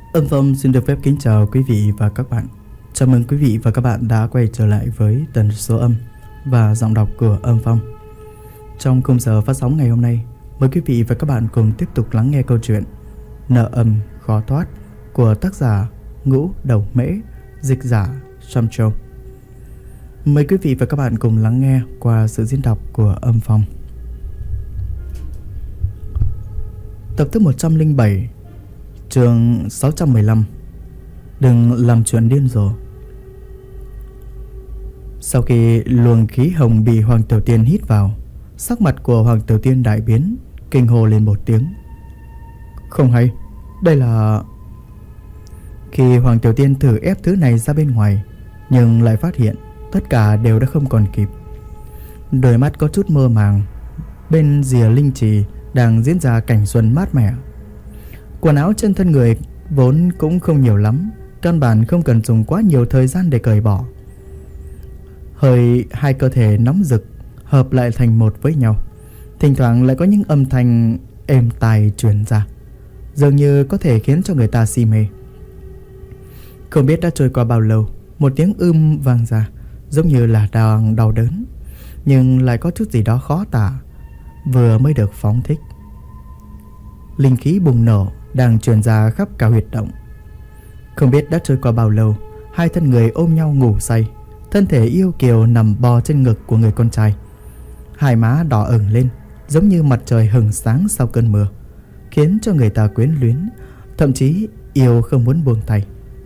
Âm Phong xin được phép kính chào quý vị và các bạn. Chào mừng quý vị và các bạn đã quay trở lại với tần số âm và giọng đọc của Âm Phong. Trong khung giờ phát sóng ngày hôm nay, mời quý vị và các bạn cùng tiếp tục lắng nghe câu chuyện Nợ âm khó thoát của tác giả Ngũ Đầu Mễ, dịch giả Sam Châu. Mời quý vị và các bạn cùng lắng nghe qua sự diễn đọc của Âm Phong. Tập thứ 107, chương 615. Đừng làm chuyện điên rồ. Sau khi luồng khí hồng bị Hoàng Tiểu Tiên hít vào, sắc mặt của Hoàng Tiểu Tiên đại biến, kinh hô lên một tiếng. Không hay, đây là... Khi Hoàng Tiểu Tiên thử ép thứ này ra bên ngoài, nhưng lại phát hiện tất cả đều đã không còn kịp. Đôi mắt có chút mơ màng. Bên rìa linh trì đang diễn ra cảnh xuân mát mẻ. Quần áo trên thân người vốn cũng không nhiều lắm, căn bản không cần dùng quá nhiều thời gian để cởi bỏ. Hơi hai cơ thể nóng rực hợp lại thành một với nhau, thỉnh thoảng lại có những âm thanh êm tai truyền ra, dường như có thể khiến cho người ta si mê. Không biết đã trôi qua bao lâu, một tiếng vang ra, giống như là đang đau đớn, nhưng lại có chút gì đó khó tả, vừa mới được phóng thích. Linh khí bùng nổ đang truyền ra khắp cả huyệt động. Không biết đã trôi qua bao lâu, hai thân người ôm nhau ngủ say, thân thể yêu kiều nằm bò trên ngực của người con trai. Hai má đỏ ửng lên, giống như mặt trời hừng sáng sau cơn mưa, khiến cho người ta quyến luyến, thậm chí yêu không muốn buông tay.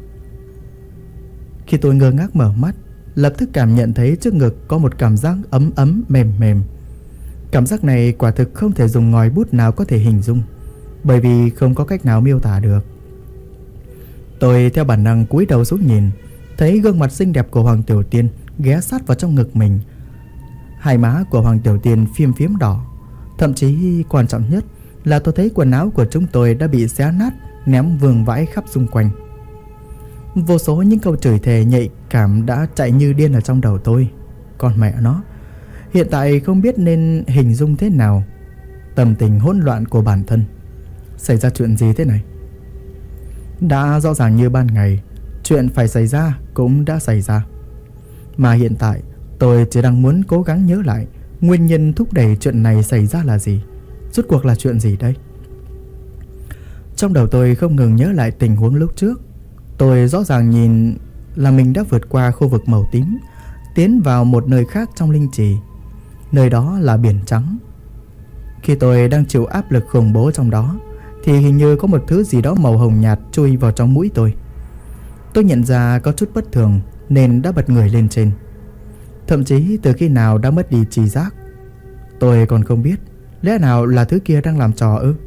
Khi tôi ngơ ngác mở mắt, lập tức cảm nhận thấy trước ngực có một cảm giác ấm ấm mềm mềm. Cảm giác này quả thực không thể dùng ngòi bút nào có thể hình dung, bởi vì không có cách nào miêu tả được. Tôi theo bản năng cúi đầu xuống nhìn, thấy gương mặt xinh đẹp của Hoàng Tiểu Tiên ghé sát vào trong ngực mình. Hai má của Hoàng Tiểu Tiên phím phím đỏ, thậm chí quan trọng nhất là tôi thấy quần áo của chúng tôi đã bị xé nát, ném vương vãi khắp xung quanh. Vô số những câu chửi thề nhạy cảm đã chạy như điên ở trong đầu tôi. Con mẹ nó, hiện tại không biết nên hình dung thế nào tâm tình hỗn loạn của bản thân. Xảy ra chuyện gì thế này? Đã rõ ràng như ban ngày, chuyện phải xảy ra cũng đã xảy ra, mà hiện tại tôi chỉ đang muốn cố gắng nhớ lại nguyên nhân thúc đẩy chuyện này xảy ra là gì. Rốt cuộc là chuyện gì đây? Trong đầu tôi không ngừng nhớ lại tình huống lúc trước. Tôi rõ ràng nhìn là mình đã vượt qua khu vực màu tím, tiến vào một nơi khác trong linh trì. Nơi đó là biển trắng. Khi tôi đang chịu áp lực khủng bố trong đó, thì hình như có một thứ gì đó màu hồng nhạt chui vào trong mũi tôi. Tôi nhận ra có chút bất thường nên đã bật người lên trên. Thậm chí từ khi nào đã mất đi tri giác. Tôi còn không biết lẽ nào là thứ kia đang làm trò ư?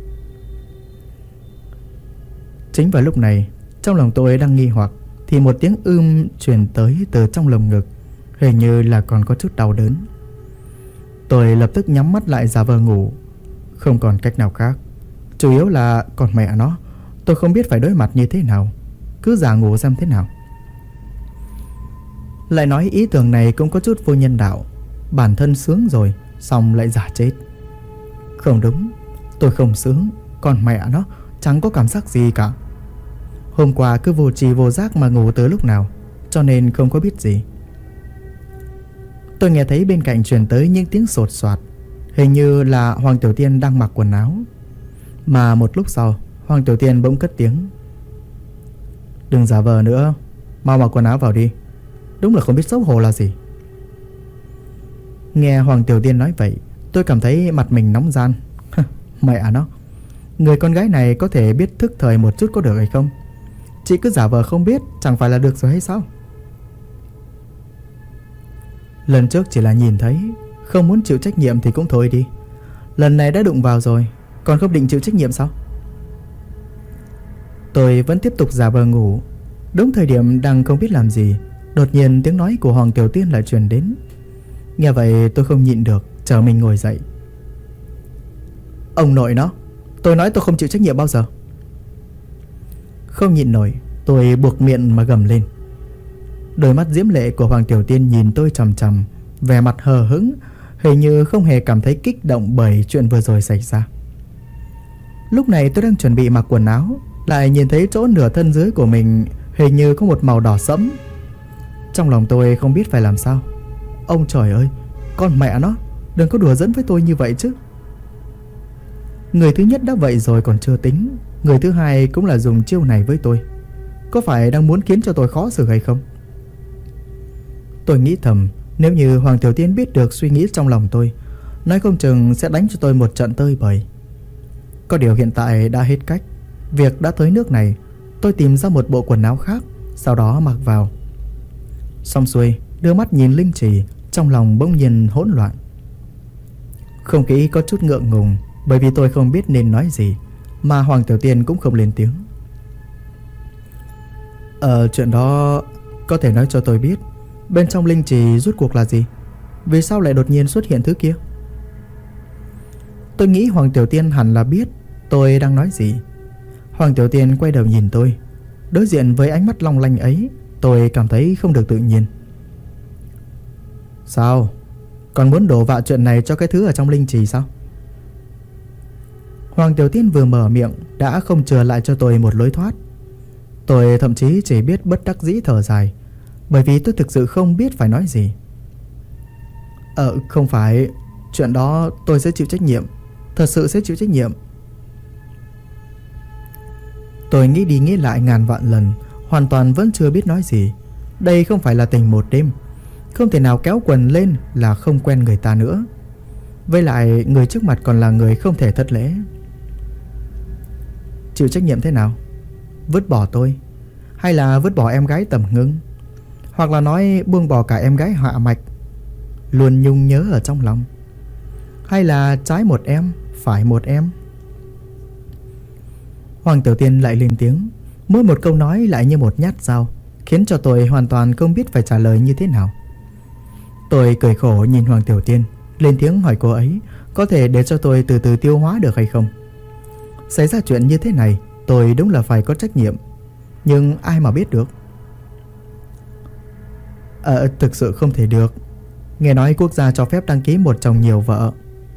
Chính vào lúc này, trong lòng tôi đang nghi hoặc, thì một tiếng truyền tới từ trong lồng ngực, hình như là còn có chút đau đớn. Tôi lập tức nhắm mắt lại giả vờ ngủ. Không còn cách nào khác. Chủ yếu là còn mẹ nó, tôi không biết phải đối mặt như thế nào, cứ giả ngủ xem thế nào. Lại nói ý tưởng này cũng có chút vô nhân đạo. Bản thân sướng rồi, xong lại giả chết. Không đúng, tôi không sướng, còn mẹ nó chẳng có cảm giác gì cả. Hôm qua cứ vô tri vô giác mà ngủ từ lúc nào, cho nên không có biết gì. Tôi nghe thấy bên cạnh truyền tới những tiếng sột soạt, hình như là Hoàng Tiểu Tiên đang mặc quần áo. Mà một lúc sau, Hoàng Tiểu Tiên bỗng cất tiếng. Đừng giả vờ nữa, mau mặc quần áo vào đi. Đúng là không biết xấu hổ là gì. Nghe Hoàng Tiểu Tiên nói vậy, tôi cảm thấy mặt mình nóng ran. Mẹ nó, người con gái này có thể biết thức thời một chút có được hay không? Chị cứ giả vờ không biết chẳng phải là được rồi hay sao? Lần trước chỉ là nhìn thấy, không muốn chịu trách nhiệm thì cũng thôi đi. Lần này đã đụng vào rồi, còn không định chịu trách nhiệm sao? Tôi vẫn tiếp tục giả vờ ngủ. Đúng thời điểm đang không biết làm gì, đột nhiên tiếng nói của Hoàng Tiểu Tiên lại truyền đến. Nghe vậy tôi không nhịn được, trở mình ngồi dậy. Ông nội nó, tôi nói tôi không chịu trách nhiệm bao giờ. Không nhịn nổi, tôi buộc miệng mà gầm lên. Đôi mắt diễm lệ của Hoàng Tiểu Tiên nhìn tôi chằm chằm, vẻ mặt hờ hững, hình như không hề cảm thấy kích động bởi chuyện vừa rồi xảy ra. Lúc này tôi đang chuẩn bị mặc quần áo, lại nhìn thấy chỗ nửa thân dưới của mình hình như có một màu đỏ sẫm. Trong lòng tôi không biết phải làm sao. Ông trời ơi, con mẹ nó, đừng có đùa giỡn với tôi như vậy chứ. Người thứ nhất đã vậy rồi còn chưa tính, người thứ hai cũng là dùng chiêu này với tôi. Có phải đang muốn khiến cho tôi khó xử hay không? Tôi nghĩ thầm, nếu như Hoàng Tiểu Tiên biết được suy nghĩ trong lòng tôi, nói không chừng sẽ đánh cho tôi một trận tơi bời. Có điều hiện tại đã hết cách. Việc đã tới nước này, tôi tìm ra một bộ quần áo khác, sau đó mặc vào. Xong xuôi, đưa mắt nhìn Linh Trì, trong lòng bỗng nhiên hỗn loạn. Không khí có chút ngượng ngùng, bởi vì tôi không biết nên nói gì, mà Hoàng Tiểu Tiên cũng không lên tiếng. Chuyện đó có thể nói cho tôi biết, bên trong Linh Trì rốt cuộc là gì? Vì sao lại đột nhiên xuất hiện thứ kia? Tôi nghĩ Hoàng Tiểu Tiên hẳn là biết tôi đang nói gì. Hoàng Tiểu Tiên quay đầu nhìn tôi. Đối diện với ánh mắt long lanh ấy, tôi cảm thấy không được tự nhiên. Sao? Còn muốn đổ vạ chuyện này cho cái thứ ở trong Linh Trì sao? Hoàng Tiểu Tiên vừa mở miệng đã không chừa lại cho tôi một lối thoát. Tôi thậm chí chỉ biết bất đắc dĩ thở dài, bởi vì tôi thực sự không biết phải nói gì. Không phải, chuyện đó tôi sẽ chịu trách nhiệm, thật sự sẽ chịu trách nhiệm. Tôi nghĩ đi nghĩ lại ngàn vạn lần, hoàn toàn vẫn chưa biết nói gì. Đây không phải là tình một đêm, không thể nào kéo quần lên là không quen người ta nữa. Với lại người trước mặt còn là người không thể thất lễ. Chịu trách nhiệm thế nào? Vứt bỏ tôi, hay là vứt bỏ em gái Tầm Ngưng, hoặc là nói buông bỏ cả em gái Hạ Mạch luôn nhung nhớ ở trong lòng, hay là trái một em phải một em? Hoàng Tiểu Tiên lại lên tiếng, mỗi một câu nói lại như một nhát dao, khiến cho tôi hoàn toàn không biết phải trả lời như thế nào. Tôi cười khổ nhìn Hoàng Tiểu Tiên, lên tiếng hỏi cô ấy có thể để cho tôi từ từ tiêu hóa được hay không. Xảy ra chuyện như thế này, tôi đúng là phải có trách nhiệm, nhưng ai mà biết được. Thực sự không thể được. Nghe nói quốc gia cho phép đăng ký một chồng nhiều vợ.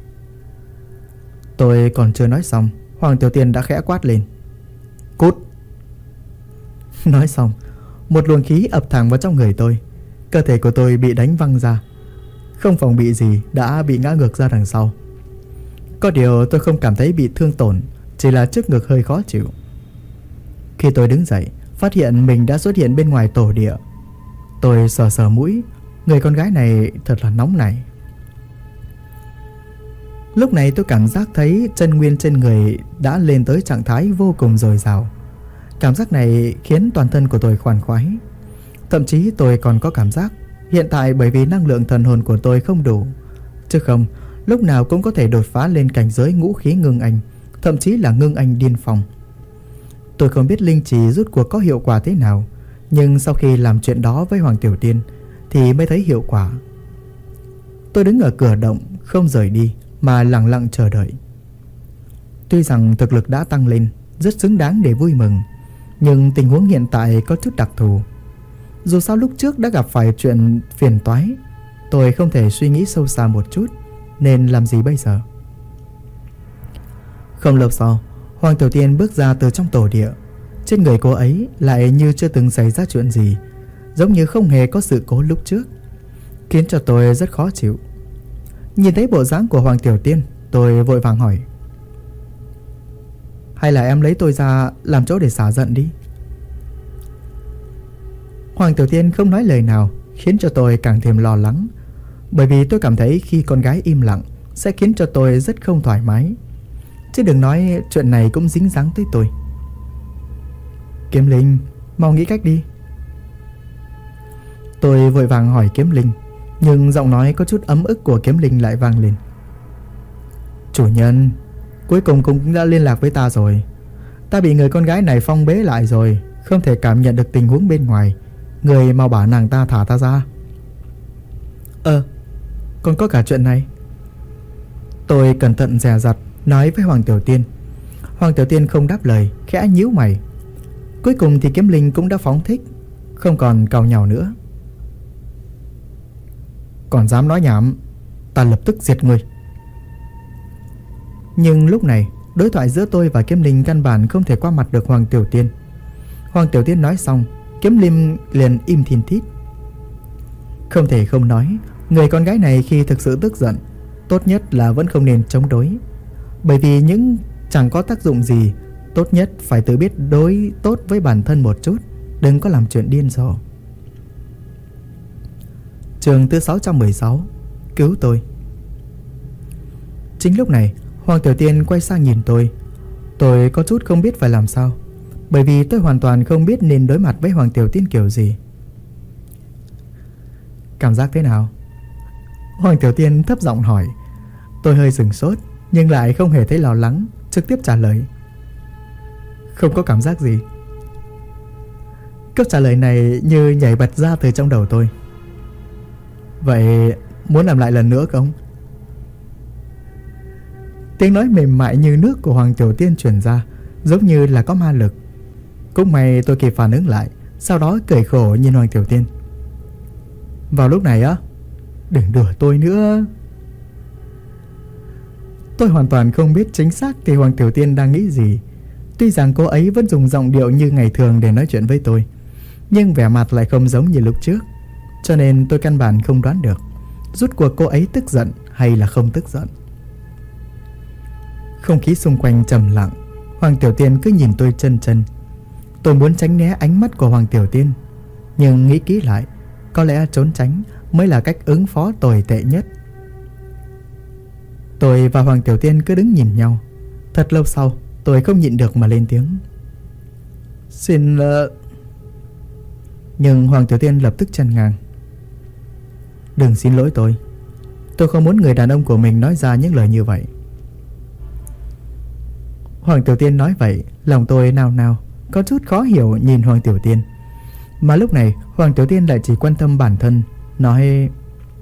Tôi còn chưa nói xong, Hoàng Tiểu Tiên đã khẽ quát lên: Cút! Nói xong, một luồng khí ập thẳng vào trong người tôi. Cơ thể của tôi bị đánh văng ra, không phòng bị gì đã bị ngã ngược ra đằng sau. Có điều tôi không cảm thấy bị thương tổn, chỉ là trước ngực hơi khó chịu. Khi tôi đứng dậy, phát hiện mình đã xuất hiện bên ngoài tổ địa. Tôi sờ sờ mũi, người con gái này thật là nóng này. Lúc này tôi cảm giác thấy chân nguyên trên người đã lên tới trạng thái vô cùng dồi dào. Cảm giác này khiến toàn thân của tôi khoan khoái. Thậm chí tôi còn có cảm giác hiện tại bởi vì năng lượng thần hồn của tôi không đủ, chứ không lúc nào cũng có thể đột phá lên cảnh giới ngũ khí ngưng anh, thậm chí là ngưng anh điên phong. Tôi không biết linh trì rút cuộc có hiệu quả thế nào, nhưng sau khi làm chuyện đó với Hoàng Tiểu Tiên thì mới thấy hiệu quả. Tôi đứng ở cửa động không rời đi mà lặng lặng chờ đợi. Tuy rằng thực lực đã tăng lên, rất xứng đáng để vui mừng, nhưng tình huống hiện tại có chút đặc thù. Dù sao lúc trước đã gặp phải chuyện phiền toái, tôi không thể suy nghĩ sâu xa một chút, nên làm gì bây giờ? Không lâu sau, Hoàng Tiểu Tiên bước ra từ trong tổ địa. Trên người cô ấy lại như chưa từng xảy ra chuyện gì, giống như không hề có sự cố lúc trước, khiến cho tôi rất khó chịu. Nhìn thấy bộ dáng của Hoàng Tiểu Tiên, tôi vội vàng hỏi: Hay là em lấy tôi ra làm chỗ để xả giận đi? Hoàng Tiểu Tiên không nói lời nào, khiến cho tôi càng thêm lo lắng, bởi vì tôi cảm thấy khi con gái im lặng sẽ khiến cho tôi rất không thoải mái. Chứ đừng nói chuyện này cũng dính dáng tới tôi. Kiếm Linh, mau nghĩ cách đi. Tôi vội vàng hỏi Kiếm Linh, nhưng giọng nói có chút ấm ức của Kiếm Linh lại vang lên: Chủ nhân, cuối cùng cũng đã liên lạc với ta rồi. Ta bị người con gái này phong bế lại rồi, không thể cảm nhận được tình huống bên ngoài. Người mau bảo nàng ta thả ta ra. Còn có cả chuyện này. Tôi cẩn thận dè dặt nói với Hoàng Tiểu Tiên. Hoàng Tiểu Tiên không đáp lời, khẽ nhíu mày. Cuối cùng thì Kiếm Linh cũng đã phóng thích, không còn càu nhàu nữa. Còn dám nói nhảm, ta lập tức diệt ngươi. Nhưng lúc này Đối thoại giữa tôi và Kiếm Linh căn bản không thể qua mặt được Hoàng Tiểu Tiên. Hoàng Tiểu Tiên nói xong, Kiếm Linh liền im thiên thít. Không thể không nói, người con gái này khi thực sự tức giận, tốt nhất là vẫn không nên chống đối. Bởi vì những chẳng có tác dụng gì, tốt nhất phải tự biết đối tốt với bản thân một chút, đừng có làm chuyện điên rồ. Chương thứ 616, cứu tôi. Chính lúc này, Hoàng Tiểu Tiên quay sang nhìn tôi. Tôi có chút không biết phải làm sao, bởi vì tôi hoàn toàn không biết nên đối mặt với Hoàng Tiểu Tiên kiểu gì. Cảm giác thế nào? Hoàng Tiểu Tiên thấp giọng hỏi. Tôi hơi sửng sốt, nhưng lại không hề thấy lo lắng, trực tiếp trả lời. Không có cảm giác gì. Câu trả lời này như nhảy bật ra từ trong đầu tôi. Vậy muốn làm lại lần nữa không? Tiếng nói mềm mại như nước của Hoàng Tiểu Tiên truyền ra, giống như là có ma lực. Cũng may tôi kịp phản ứng lại, sau đó cười khổ nhìn Hoàng Tiểu Tiên. Vào lúc này á, đừng đùa tôi nữa. Tôi hoàn toàn không biết chính xác thì Hoàng Tiểu Tiên đang nghĩ gì. Tuy rằng cô ấy vẫn dùng giọng điệu như ngày thường để nói chuyện với tôi, nhưng vẻ mặt lại không giống như lúc trước, cho nên tôi căn bản không đoán được rốt cuộc cô ấy tức giận hay là không tức giận. Không khí xung quanh trầm lặng. Hoàng Tiểu Tiên cứ nhìn tôi chân chân. Tôi muốn tránh né ánh mắt của Hoàng Tiểu Tiên, nhưng nghĩ kỹ lại, có lẽ trốn tránh mới là cách ứng phó tồi tệ nhất. Tôi và Hoàng Tiểu Tiên cứ đứng nhìn nhau. Thật lâu sau, tôi không nhịn được mà lên tiếng. Xin Nhưng Hoàng Tiểu Tiên lập tức chặn ngang. Đừng xin lỗi tôi. Tôi không muốn người đàn ông của mình nói ra những lời như vậy. Hoàng Tiểu Tiên nói vậy, lòng tôi nao nao, có chút khó hiểu nhìn Hoàng Tiểu Tiên. Mà lúc này Hoàng Tiểu Tiên lại chỉ quan tâm bản thân, nói: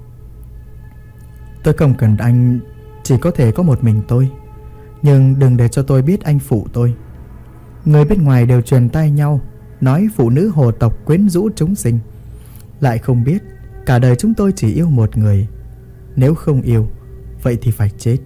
Tôi không cần anh, chỉ có thể có một mình tôi. Nhưng đừng để cho tôi biết anh phụ tôi. Người bên ngoài đều truyền tai nhau nói phụ nữ hồ tộc quyến rũ chúng sinh, lại không biết cả đời chúng tôi chỉ yêu một người. Nếu không yêu, vậy thì phải chết.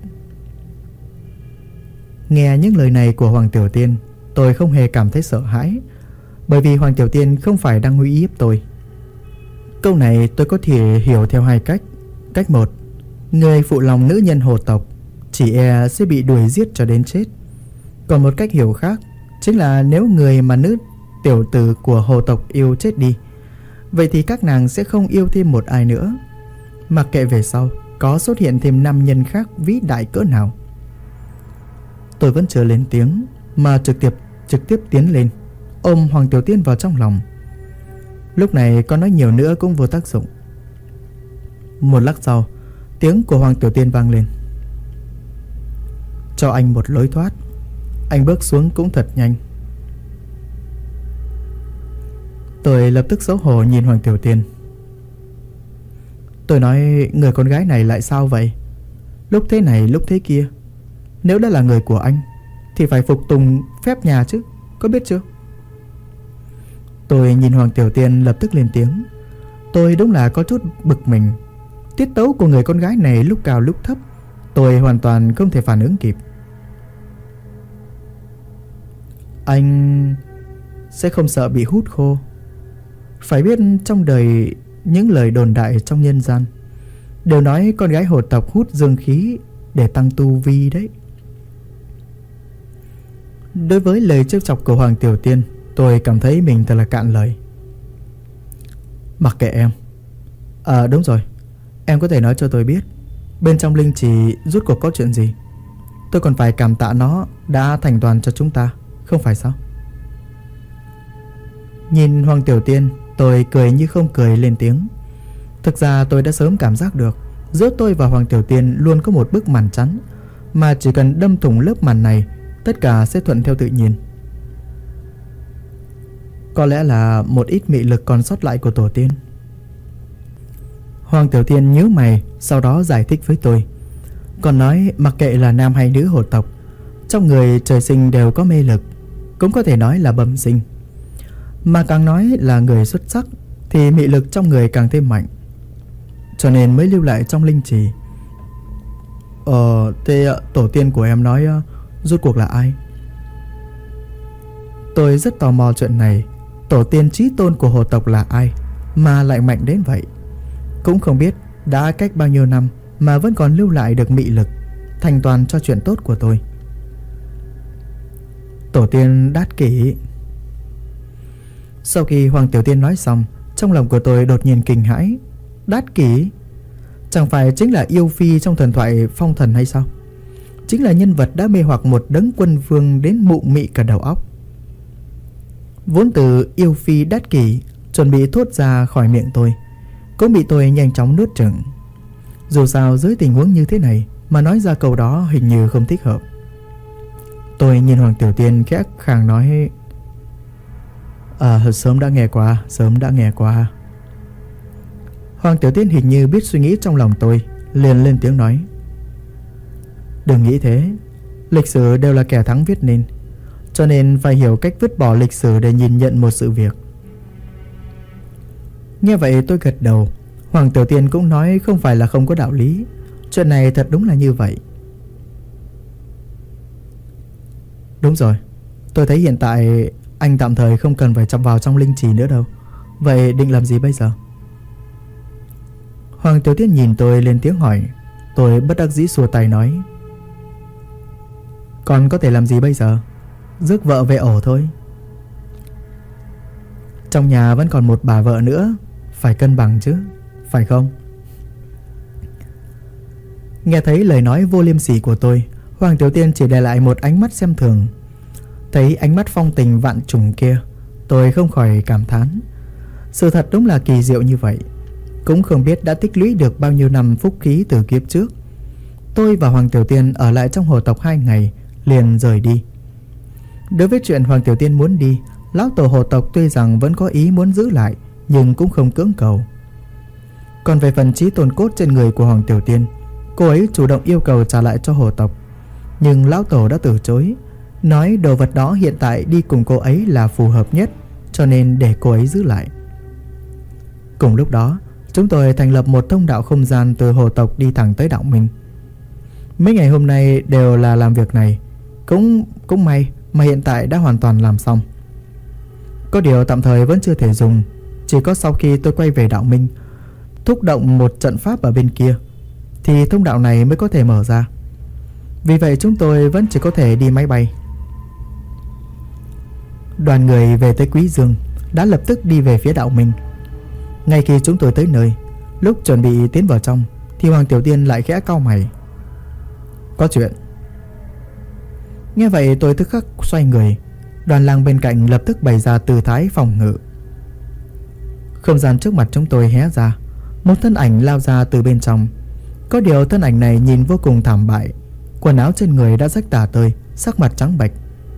Nghe những lời này của Hoàng Tiểu Tiên, tôi không hề cảm thấy sợ hãi, bởi vì Hoàng Tiểu Tiên không phải đang uy hiếp tôi. Câu này tôi có thể hiểu theo hai cách. Cách một, người phụ lòng nữ nhân hồ tộc chỉ e sẽ bị đuổi giết cho đến chết. Còn một cách hiểu khác chính là nếu người mà nữ tiểu tử của hồ tộc yêu chết đi, vậy thì các nàng sẽ không yêu thêm một ai nữa, mặc kệ về sau có xuất hiện thêm nam nhân khác vĩ đại cỡ nào. Tôi vẫn chưa lên tiếng mà trực tiếp tiến lên, ôm Hoàng Tiểu Tiên vào trong lòng. Lúc này có nói nhiều nữa cũng vô tác dụng. Một lát sau, tiếng của Hoàng Tiểu Tiên vang lên. Cho anh một lối thoát. Anh bước xuống cũng thật nhanh. Tôi lập tức xấu hổ nhìn Hoàng Tiểu Tiên. Tôi nói người con gái này lại sao vậy? Lúc thế này lúc thế kia. Nếu đã là người của anh thì phải phục tùng phép nhà chứ, có biết chưa? Tôi nhìn Hoàng Tiểu Tiên lập tức lên tiếng. Tôi đúng là có chút bực mình. Tiết tấu của người con gái này lúc cao lúc thấp, tôi hoàn toàn không thể phản ứng kịp. Anh sẽ không sợ bị hút khô. Phải biết trong đời những lời đồn đại trong nhân gian đều nói con gái hồ tộc hút dương khí để tăng tu vi đấy. Đối với lời trêu chọc của Hoàng Tiểu Tiên, tôi cảm thấy mình thật là cạn lời. Mặc kệ em. Đúng rồi, em có thể nói cho tôi biết bên trong linh trì rốt cuộc có chuyện gì. Tôi còn phải cảm tạ nó đã thành toàn cho chúng ta, không phải sao? Nhìn Hoàng Tiểu Tiên, tôi cười như không cười lên tiếng. Thực ra tôi đã sớm cảm giác được giữa tôi và Hoàng Tiểu Tiên luôn có một bức màn chắn, mà chỉ cần đâm thủng lớp màn này, tất cả sẽ thuận theo tự nhiên. Có lẽ là một ít mị lực còn sót lại của tổ tiên. Hoàng Tiểu Tiên nhíu mày, sau đó giải thích với tôi. Còn nói mặc kệ là nam hay nữ hồ tộc, trong người trời sinh đều có mê lực, cũng có thể nói là bẩm sinh. Mà càng nói là người xuất sắc thì mị lực trong người càng thêm mạnh, cho nên mới lưu lại trong linh trì. Thế tổ tiên của em nói Rốt cuộc là ai? Tôi rất tò mò chuyện này. Tổ tiên chí tôn của hồ tộc là ai mà lại mạnh đến vậy? Cũng không biết đã cách bao nhiêu năm mà vẫn còn lưu lại được mị lực, thành toàn cho chuyện tốt của tôi. Tổ tiên Đát Kỷ. Sau khi Hoàng Tiểu Tiên nói xong, trong lòng của tôi đột nhiên kinh hãi. Đát Kỷ? Chẳng phải chính là yêu phi trong thần thoại phong thần hay sao? Chính là nhân vật đã mê hoặc một đấng quân vương đến mụ mị cả đầu óc. Vốn từ yêu phi Đát Kỷ chuẩn bị thốt ra khỏi miệng tôi, cũng bị tôi nhanh chóng nuốt chửng. Dù sao dưới tình huống như thế này mà nói ra câu đó hình như không thích hợp. Tôi nhìn Hoàng Tiểu Tiên khẽ khàng nói: sớm đã nghe qua. Hoàng Tiểu Tiên hình như biết suy nghĩ trong lòng tôi, liền lên tiếng nói: đừng nghĩ thế. Lịch sử đều là kẻ thắng viết nên, cho nên phải hiểu cách vứt bỏ lịch sử để nhìn nhận một sự việc. Nghe vậy tôi gật đầu. Hoàng Tiểu Tiên cũng nói không phải là không có đạo lý. Chuyện này thật đúng là như vậy. Đúng rồi, tôi thấy hiện tại anh tạm thời không cần phải chọc vào trong linh trì nữa đâu. Vậy định làm gì bây giờ? Hoàng Tiểu Tiên nhìn tôi lên tiếng hỏi. Tôi bất đắc dĩ xua tay nói: còn có thể làm gì bây giờ? Rước vợ về ổ thôi. Trong nhà vẫn còn một bà vợ nữa, phải cân bằng chứ, phải không? Nghe thấy lời nói vô liêm sỉ của tôi, Hoàng Tiểu Tiên chỉ để lại một ánh mắt xem thường. Thấy ánh mắt phong tình vạn trùng kia, tôi không khỏi cảm thán. Sự thật đúng là kỳ diệu như vậy. Cũng không biết đã tích lũy được bao nhiêu năm phúc khí từ kiếp trước. Tôi và Hoàng Tiểu Tiên ở lại trong hồ tộc 2 ngày liền rời đi. Đối với chuyện Hoàng Tiểu Tiên muốn đi, lão tổ hồ tộc tuy rằng vẫn có ý muốn giữ lại, nhưng cũng không cưỡng cầu. Còn về phần chí tôn cốt trên người của Hoàng Tiểu Tiên, cô ấy chủ động yêu cầu trả lại cho hồ tộc, nhưng lão tổ đã từ chối, nói đồ vật đó hiện tại đi cùng cô ấy là phù hợp nhất, cho nên để cô ấy giữ lại. Cùng lúc đó, chúng tôi thành lập một thông đạo không gian từ hồ tộc đi thẳng tới đạo minh. Mấy ngày hôm nay đều là làm việc này. Cũng may mà hiện tại đã hoàn toàn làm xong. Có điều tạm thời vẫn chưa thể dùng. Chỉ có sau khi tôi quay về đạo minh, thúc động một trận pháp ở bên kia, thì thông đạo này mới có thể mở ra. Vì vậy chúng tôi vẫn chỉ có thể đi máy bay. Đoàn người về tới Quý Dương đã lập tức đi về phía đạo minh. Ngay khi chúng tôi tới nơi, lúc chuẩn bị tiến vào trong, thì Hoàng Tiểu Tiên lại khẽ cau mày. Có chuyện. Nghe vậy tôi tức khắc xoay người. Đoàn lang bên cạnh lập tức bày ra tư thái phòng ngự. Không gian trước mặt chúng tôi hé ra, một thân ảnh lao ra từ bên trong. Có điều thân ảnh này nhìn vô cùng thảm bại, quần áo trên người đã rách tả tơi, sắc mặt trắng bệch.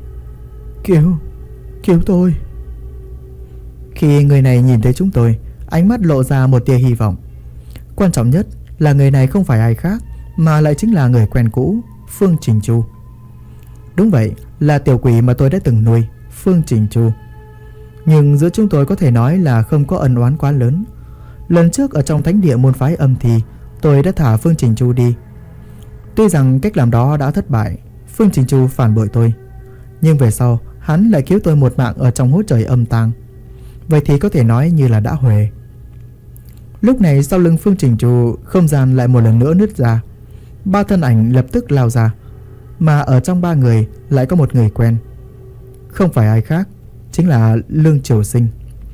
Cứu tôi. Khi người này nhìn thấy chúng tôi, ánh mắt lộ ra một tia hy vọng. Quan trọng nhất là người này không phải ai khác, mà lại chính là người quen cũ, Phương Trình Chu. Đúng vậy, là tiểu quỷ mà tôi đã từng nuôi, Phương Trình Chu. Nhưng giữa chúng tôi có thể nói là không có ân oán quá lớn. Lần trước ở trong thánh địa môn phái âm thì tôi đã thả Phương Trình Chu đi. Tuy rằng cách làm đó đã thất bại, Phương Trình Chu phản bội tôi, nhưng về sau hắn lại cứu tôi một mạng ở trong hố trời âm tang. Vậy thì có thể nói như là đã huề. Lúc này sau lưng Phương Trình Chu, không gian lại một lần nữa nứt ra. 3 thân ảnh lập tức lao ra, mà ở trong 3 người lại có một người quen. Không phải ai khác, chính là Lương Triều Sinh.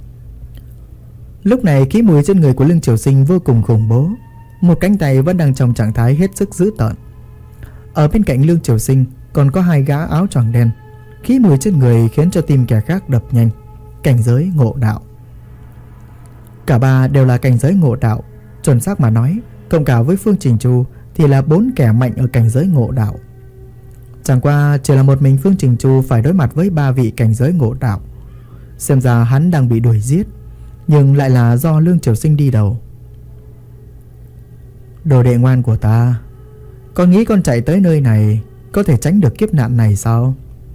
Lúc này khí mùi trên người của Lương Triều Sinh vô cùng khủng bố. Một cánh tay vẫn đang trong trạng thái hết sức dữ tợn. Ở bên cạnh Lương Triều Sinh còn có 2 gã áo choàng đen. Khí mùi trên người khiến cho tim kẻ khác đập nhanh. Cảnh giới ngộ đạo. Cả 3 đều là cảnh giới ngộ đạo. Chuẩn xác mà nói, cộng cả với Phương Trình Chu thì là 4 kẻ mạnh ở cảnh giới ngộ đạo. Chẳng qua chỉ là một mình Phương Trình Chu phải đối mặt với 3 vị cảnh giới ngộ đạo. Xem ra hắn đang bị đuổi giết, nhưng lại là do Lương Triều Sinh đi đầu. Đồ đệ ngoan của ta, con nghĩ con chạy tới nơi này có thể tránh được kiếp nạn này sao?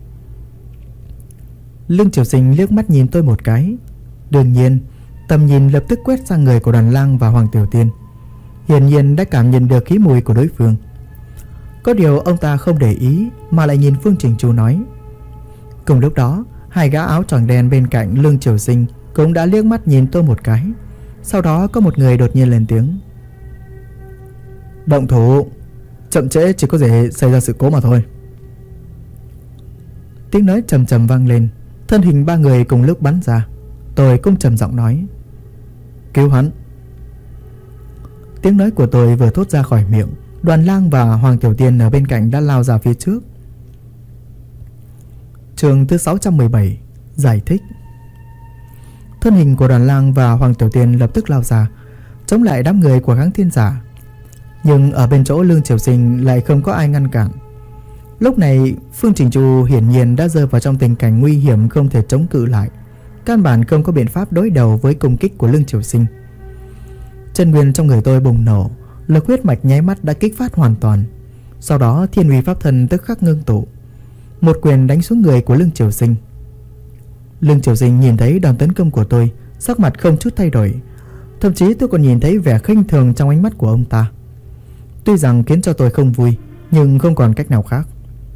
Lương Triều Sinh liếc mắt nhìn tôi một cái. Đương nhiên, tầm nhìn lập tức quét sang người của Đoàn Lang và Hoàng Tiểu Tiên. Hiển nhiên đã cảm nhận được khí mùi của đối phương. Có điều ông ta không để ý mà lại nhìn Phương Trình Chu nói. Cùng lúc đó, hai gã áo choàng đen bên cạnh Lương Triều Sinh cũng đã liếc mắt nhìn tôi một cái. Sau đó có một người đột nhiên lên tiếng: động thủ, chậm trễ chỉ có thể xảy ra sự cố mà thôi. Tiếng nói trầm trầm vang lên, thân hình ba người cùng lúc bắn ra. Tôi cũng trầm giọng nói: cứu hắn. Tiếng nói của tôi vừa thốt ra khỏi miệng, Đoàn Lang và Hoàng Tiểu Tiên ở bên cạnh đã lao ra phía trước. Chương thứ 617 giải thích. Thân hình của Đoàn Lang và Hoàng Tiểu Tiên lập tức lao ra, chống lại đám người của Kháng Thiên Giả. Nhưng ở bên chỗ Lương Triều Sinh lại không có ai ngăn cản. Lúc này Phương Trình Chu hiển nhiên đã rơi vào trong tình cảnh nguy hiểm không thể chống cự lại, căn bản không có biện pháp đối đầu với công kích của Lương Triều Sinh. Chân nguyên trong người tôi bùng nổ, lực huyết mạch nháy mắt đã kích phát hoàn toàn. Sau đó Thiên Uy Pháp Thân tức khắc ngưng tụ, một quyền đánh xuống người của Lương Triều Sinh. Lương Triều Sinh nhìn thấy đòn tấn công của tôi, sắc mặt không chút thay đổi, thậm chí tôi còn nhìn thấy vẻ khinh thường trong ánh mắt của ông ta. Tuy rằng khiến cho tôi không vui, nhưng không còn cách nào khác.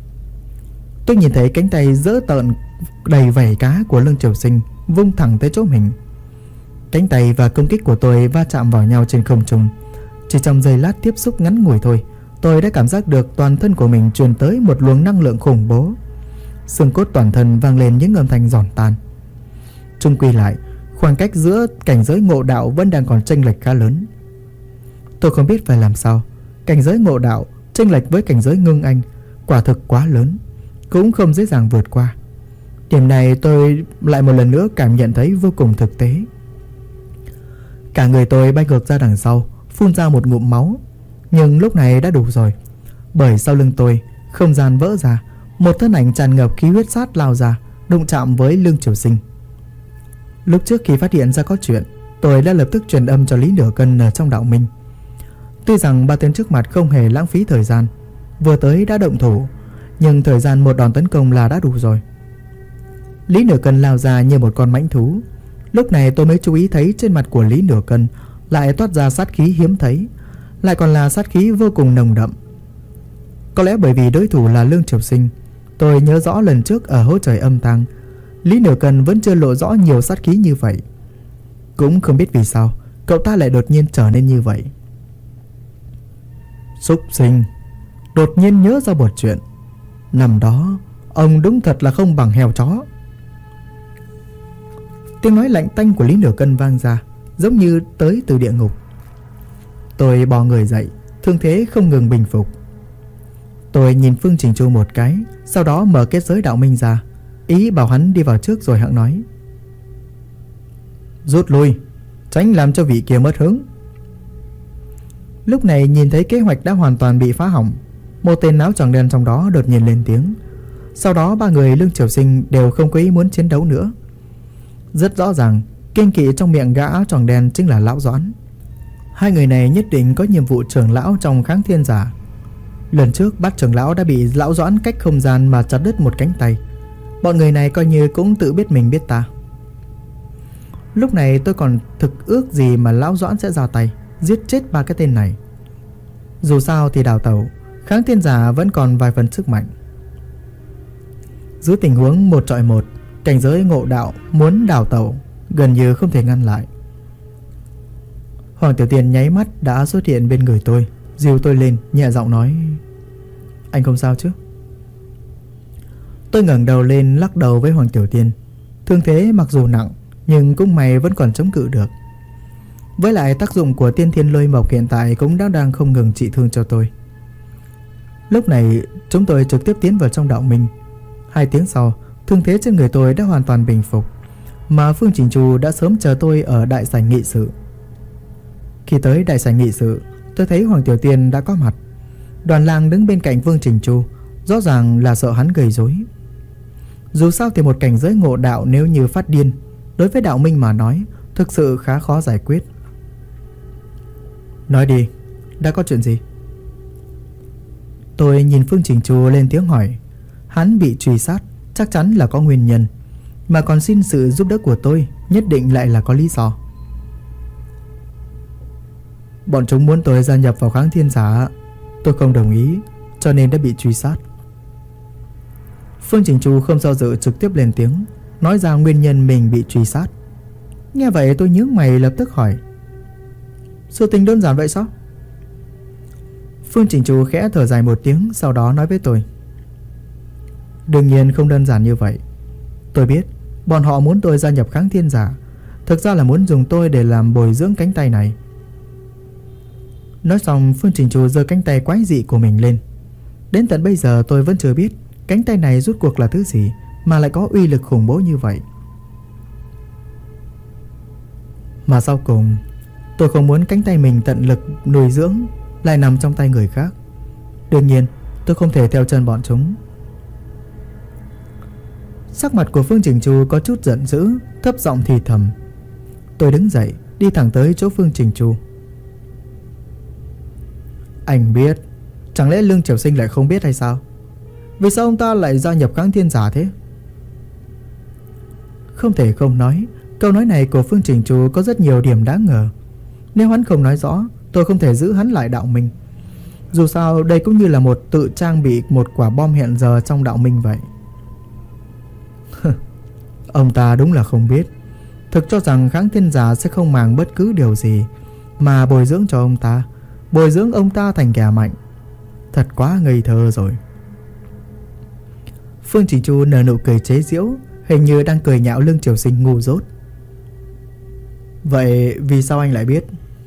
Tôi nhìn thấy cánh tay dữ tợn đầy vảy cá của Lương Triều Sinh vung thẳng tới chỗ mình. Cánh tay và công kích của tôi va chạm vào nhau trên không trung. Chỉ trong giây lát tiếp xúc ngắn ngủi thôi, tôi đã cảm giác được toàn thân của mình truyền tới một luồng năng lượng khủng bố. Xương cốt toàn thân vang lên những âm thanh giòn tan. Chung quy lại, khoảng cách giữa cảnh giới ngộ đạo vẫn đang còn chênh lệch khá lớn. Tôi không biết phải làm sao. Cảnh giới ngộ đạo chênh lệch với cảnh giới ngưng anh quả thực quá lớn, cũng không dễ dàng vượt qua. Điểm này tôi lại một lần nữa cảm nhận thấy vô cùng thực tế. Cả người tôi bay ngược ra đằng sau, phun ra một ngụm máu. Nhưng lúc này đã đủ rồi, bởi sau lưng tôi không gian vỡ ra, một thân ảnh tràn ngập khí huyết sát lao ra, đụng chạm với Lương Triều Sinh. Lúc trước khi phát hiện ra có chuyện, tôi đã lập tức truyền âm cho Lý Nửa Cân ở trong đạo minh. Tuy rằng ba tên trước mặt không hề lãng phí thời gian, vừa tới đã động thủ, nhưng thời gian một đòn tấn công là đã đủ rồi. Lý Nửa Cân lao ra như một con mãnh thú. Lúc này tôi mới chú ý thấy trên mặt của Lý Nửa Cân lại toát ra sát khí hiếm thấy, lại còn là sát khí vô cùng nồng đậm. Có lẽ bởi vì đối thủ là Lương Triều Sinh, tôi nhớ rõ lần trước ở hố trời âm tang, Lý Nửa Cân vẫn chưa lộ rõ nhiều sát khí như vậy. Cũng không biết vì sao cậu ta lại đột nhiên trở nên như vậy. Súc sinh, đột nhiên nhớ ra một chuyện. Năm đó ông đúng thật là không bằng heo chó. Tiếng nói lạnh tanh của Lý Nửa Cân vang ra, giống như tới từ địa ngục. Tôi bò người dậy, thương thế không ngừng bình phục. Tôi nhìn Phương Trình Chu một cái, sau đó mở kết giới đạo minh ra, ý bảo hắn đi vào trước rồi hẵng nói: rút lui, tránh làm cho vị kia mất hứng. Lúc này nhìn thấy kế hoạch đã hoàn toàn bị phá hỏng, một tên áo choàng đen trong đó đột nhiên lên tiếng. Sau đó ba người Lương Triều Sinh đều không có ý muốn chiến đấu nữa. Rất rõ ràng, kiêng kỵ trong miệng gã áo choàng đen chính là Lão Doãn. Hai người này nhất định có nhiệm vụ trưởng lão trong Kháng Thiên Giả. Lần trước Bát trưởng lão đã bị Lão Doãn cách không gian mà chặt đứt một cánh tay. Bọn người này coi như cũng tự biết mình biết ta. Lúc này tôi còn thực ước gì mà Lão Doãn sẽ ra tay giết chết ba cái tên này. Dù sao thì đào tẩu, Kháng Thiên Giả vẫn còn vài phần sức mạnh. Dưới tình huống 1 chọi 1, cảnh giới ngộ đạo muốn đào tẩu gần như không thể ngăn lại. Hoàng Tiểu Tiên nháy mắt đã xuất hiện bên người tôi, dìu tôi lên, nhẹ giọng nói: anh không sao chứ? Tôi ngẩng đầu lên lắc đầu với Hoàng Tiểu Tiên. Thương thế mặc dù nặng, nhưng cũng may vẫn còn chống cự được. Với lại tác dụng của Tiên Thiên Lôi Mộc hiện tại cũng đang không ngừng trị thương cho tôi. Lúc này chúng tôi trực tiếp tiến vào trong đạo minh. 2 tiếng sau, thương thế trên người tôi đã hoàn toàn bình phục, mà Phương Trình Chu đã sớm chờ tôi ở đại sảnh nghị sự. Khi tới đại sảnh nghị sự, tôi thấy Hoàng Tiểu Tiên đã có mặt. Đoàn Lang đứng bên cạnh Phương Trình Chu, rõ ràng là sợ hắn gây rối. Dù sao thì một cảnh giới ngộ đạo nếu như phát điên, đối với đạo minh mà nói, thực sự khá khó giải quyết. Nói đi, đã có chuyện gì? Tôi nhìn Phương Trình Chu lên tiếng hỏi. Hắn bị truy sát, chắc chắn là có nguyên nhân, mà còn xin sự giúp đỡ của tôi, nhất định lại là có lý do. Bọn chúng muốn tôi gia nhập vào Kháng Thiên Giả, tôi không đồng ý. cho nên đã bị truy sát. Phương Chỉnh Chu không do dự trực tiếp lên tiếng, nói ra nguyên nhân mình bị truy sát. Nghe vậy tôi nhướng mày lập tức hỏi: sự tình đơn giản vậy sao? Phương Chỉnh Chu khẽ thở dài một tiếng, sau đó nói với tôi: đương nhiên không đơn giản như vậy. Tôi biết bọn họ muốn tôi gia nhập Kháng Thiên Giả, thực ra là muốn dùng tôi để làm bồi dưỡng cánh tay này. Nói xong, Phương Chỉnh Chu giơ cánh tay quái dị của mình lên. Đến tận bây giờ tôi vẫn chưa biết cánh tay này rốt cuộc là thứ gì mà lại có uy lực khủng bố như vậy. Mà sau cùng, tôi không muốn cánh tay mình tận lực nuôi dưỡng lại nằm trong tay người khác. Đương nhiên tôi không thể theo chân bọn chúng. Sắc mặt của Phương Chỉnh Chu có chút giận dữ, thấp giọng thì thầm. Tôi đứng dậy đi thẳng tới chỗ Phương Chỉnh Chu. Anh biết, chẳng lẽ Lương Triều Sinh lại không biết hay sao? Vì sao ông ta lại gia nhập Kháng Thiên Giả thế? Không thể không nói, câu nói này của Phương Chỉnh Chu có rất nhiều điểm đáng ngờ. Nếu hắn không nói rõ, tôi không thể giữ hắn lại đạo minh. Dù sao đây cũng như là một tự trang bị một quả bom hẹn giờ trong đạo minh vậy. Ông ta đúng là không biết. Thực cho rằng Kháng Thiên Giả sẽ không màng bất cứ điều gì mà bồi dưỡng cho ông ta, bồi dưỡng ông ta thành kẻ mạnh. Thật quá ngây thơ rồi. Phương Chỉnh Chu nở nụ cười chế giễu, hình như đang cười nhạo Lương Triều Sinh ngu dốt. Vậy vì sao anh lại biết?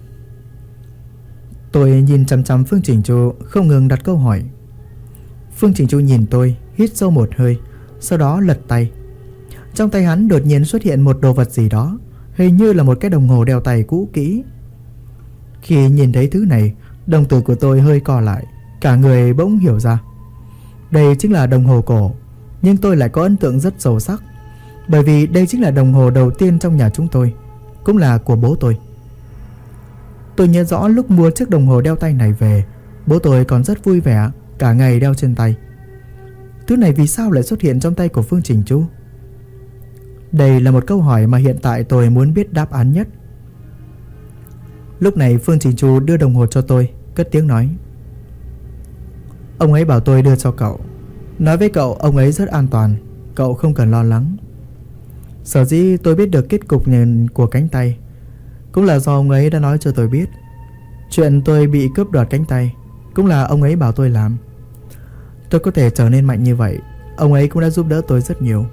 Tôi nhìn chằm chằm Phương Chỉnh Chu, không ngừng đặt câu hỏi. Phương Chỉnh Chu nhìn tôi, hít sâu một hơi, sau đó lật tay. Trong tay hắn đột nhiên xuất hiện một đồ vật gì đó, hình như là một cái đồng hồ đeo tay cũ kỹ. Khi nhìn thấy thứ này, đồng tử của tôi hơi co lại, cả người bỗng hiểu ra. Đây chính là đồng hồ cổ, nhưng tôi lại có ấn tượng rất sâu sắc, bởi vì đây chính là đồng hồ đầu tiên trong nhà chúng tôi, cũng là của bố tôi. Tôi nhớ rõ lúc mua chiếc đồng hồ đeo tay này về, bố tôi còn rất vui vẻ, cả ngày đeo trên tay. Thứ này vì sao lại xuất hiện trong tay của Phương Chỉnh Chu? Đây là một câu hỏi mà hiện tại tôi muốn biết đáp án nhất. Lúc này Phương Chỉnh Chu đưa đồng hồ cho tôi, cất tiếng nói: ông ấy bảo tôi đưa cho cậu, nói với cậu ông ấy rất an toàn, cậu không cần lo lắng. Sở dĩ tôi biết được kết cục nhìn của cánh tay cũng là do ông ấy đã nói cho tôi biết. Chuyện tôi bị cướp đoạt cánh tay cũng là ông ấy bảo tôi làm. Tôi có thể trở nên mạnh như vậy, ông ấy cũng đã giúp đỡ tôi rất nhiều.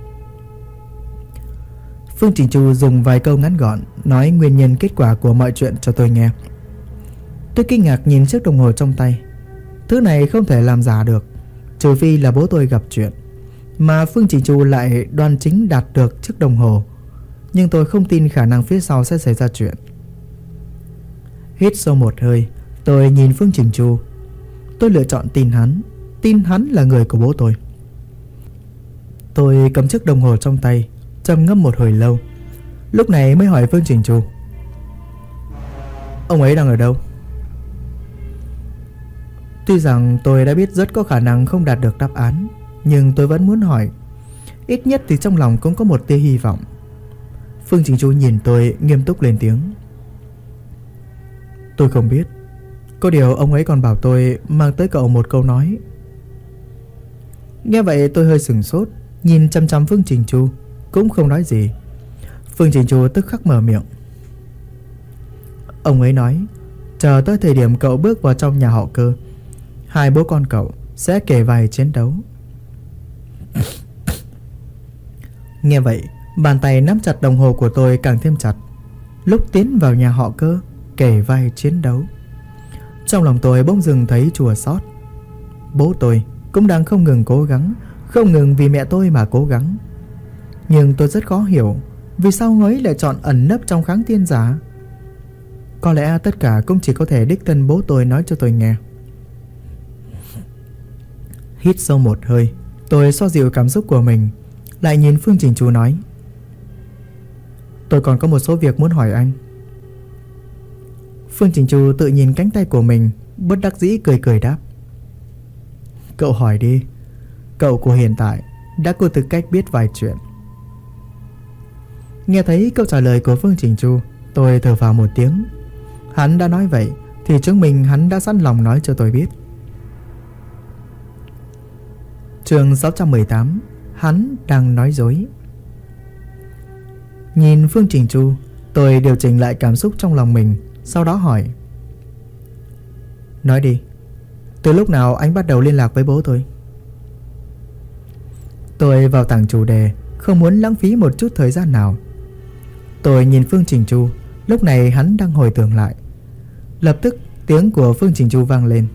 Phương Chỉnh Chu dùng vài câu ngắn gọn nói nguyên nhân kết quả của mọi chuyện cho tôi nghe. Tôi kinh ngạc nhìn chiếc đồng hồ trong tay. Thứ này không thể làm giả được, trừ phi là bố tôi gặp chuyện, mà Phương Chỉnh Chu lại đoan chính đạt được chiếc đồng hồ. Nhưng tôi không tin khả năng phía sau sẽ xảy ra chuyện. Hít sâu một hơi, tôi nhìn Phương Chỉnh Chu. Tôi lựa chọn tin hắn là người của bố tôi. Tôi cầm chiếc đồng hồ trong tay, trầm ngâm một hồi lâu, lúc này mới hỏi Phương Chỉnh Chu: ông ấy đang ở đâu? Tuy rằng tôi đã biết rất có khả năng không đạt được đáp án, nhưng tôi vẫn muốn hỏi. Ít nhất thì trong lòng cũng có một tia hy vọng. Phương Chỉnh Chu nhìn tôi nghiêm túc lên tiếng: tôi không biết. Có điều ông ấy còn bảo tôi mang tới cậu một câu nói. Nghe vậy tôi hơi sửng sốt, nhìn chăm chăm Phương Chỉnh Chu, cũng không nói gì. Phương Chỉnh Chu tức khắc mở miệng: ông ấy nói chờ tới thời điểm cậu bước vào trong nhà họ Cơ, hai bố con cậu sẽ kề vai chiến đấu. Nghe vậy, bàn tay nắm chặt đồng hồ của tôi càng thêm chặt. Lúc tiến vào nhà họ Cơ, kề vai chiến đấu, trong lòng tôi bỗng dưng thấy chua xót. Bố tôi cũng đang không ngừng cố gắng, không ngừng vì mẹ tôi mà cố gắng. Nhưng tôi rất khó hiểu vì sao ông ấy lại chọn ẩn nấp trong Kháng Thiên Giả. Có lẽ tất cả cũng chỉ có thể đích thân bố tôi nói cho tôi nghe. Hít sâu một hơi, tôi xoa dịu cảm xúc của mình, lại nhìn Phương Chỉnh Chu nói: tôi còn có một số việc muốn hỏi anh. Phương Chỉnh Chu tự nhìn cánh tay của mình, bất đắc dĩ cười cười đáp: cậu hỏi đi. Cậu của hiện tại đã có tư cách biết vài chuyện. Nghe thấy câu trả lời của Phương Chỉnh Chu, tôi thở phào một tiếng. Hắn đã nói vậy thì chứng minh hắn đã sẵn lòng nói cho tôi biết. Chương 618. Hắn đang nói dối. Nhìn Phương Trình Chu, tôi điều chỉnh lại cảm xúc trong lòng mình, sau đó hỏi: Nói đi, từ lúc nào anh bắt đầu liên lạc với bố tôi? Tôi vào thẳng chủ đề, không muốn lãng phí một chút thời gian nào. Tôi nhìn Phương Trình Chu, lúc này hắn đang hồi tưởng lại. Lập tức tiếng của Phương Trình Chu vang lên.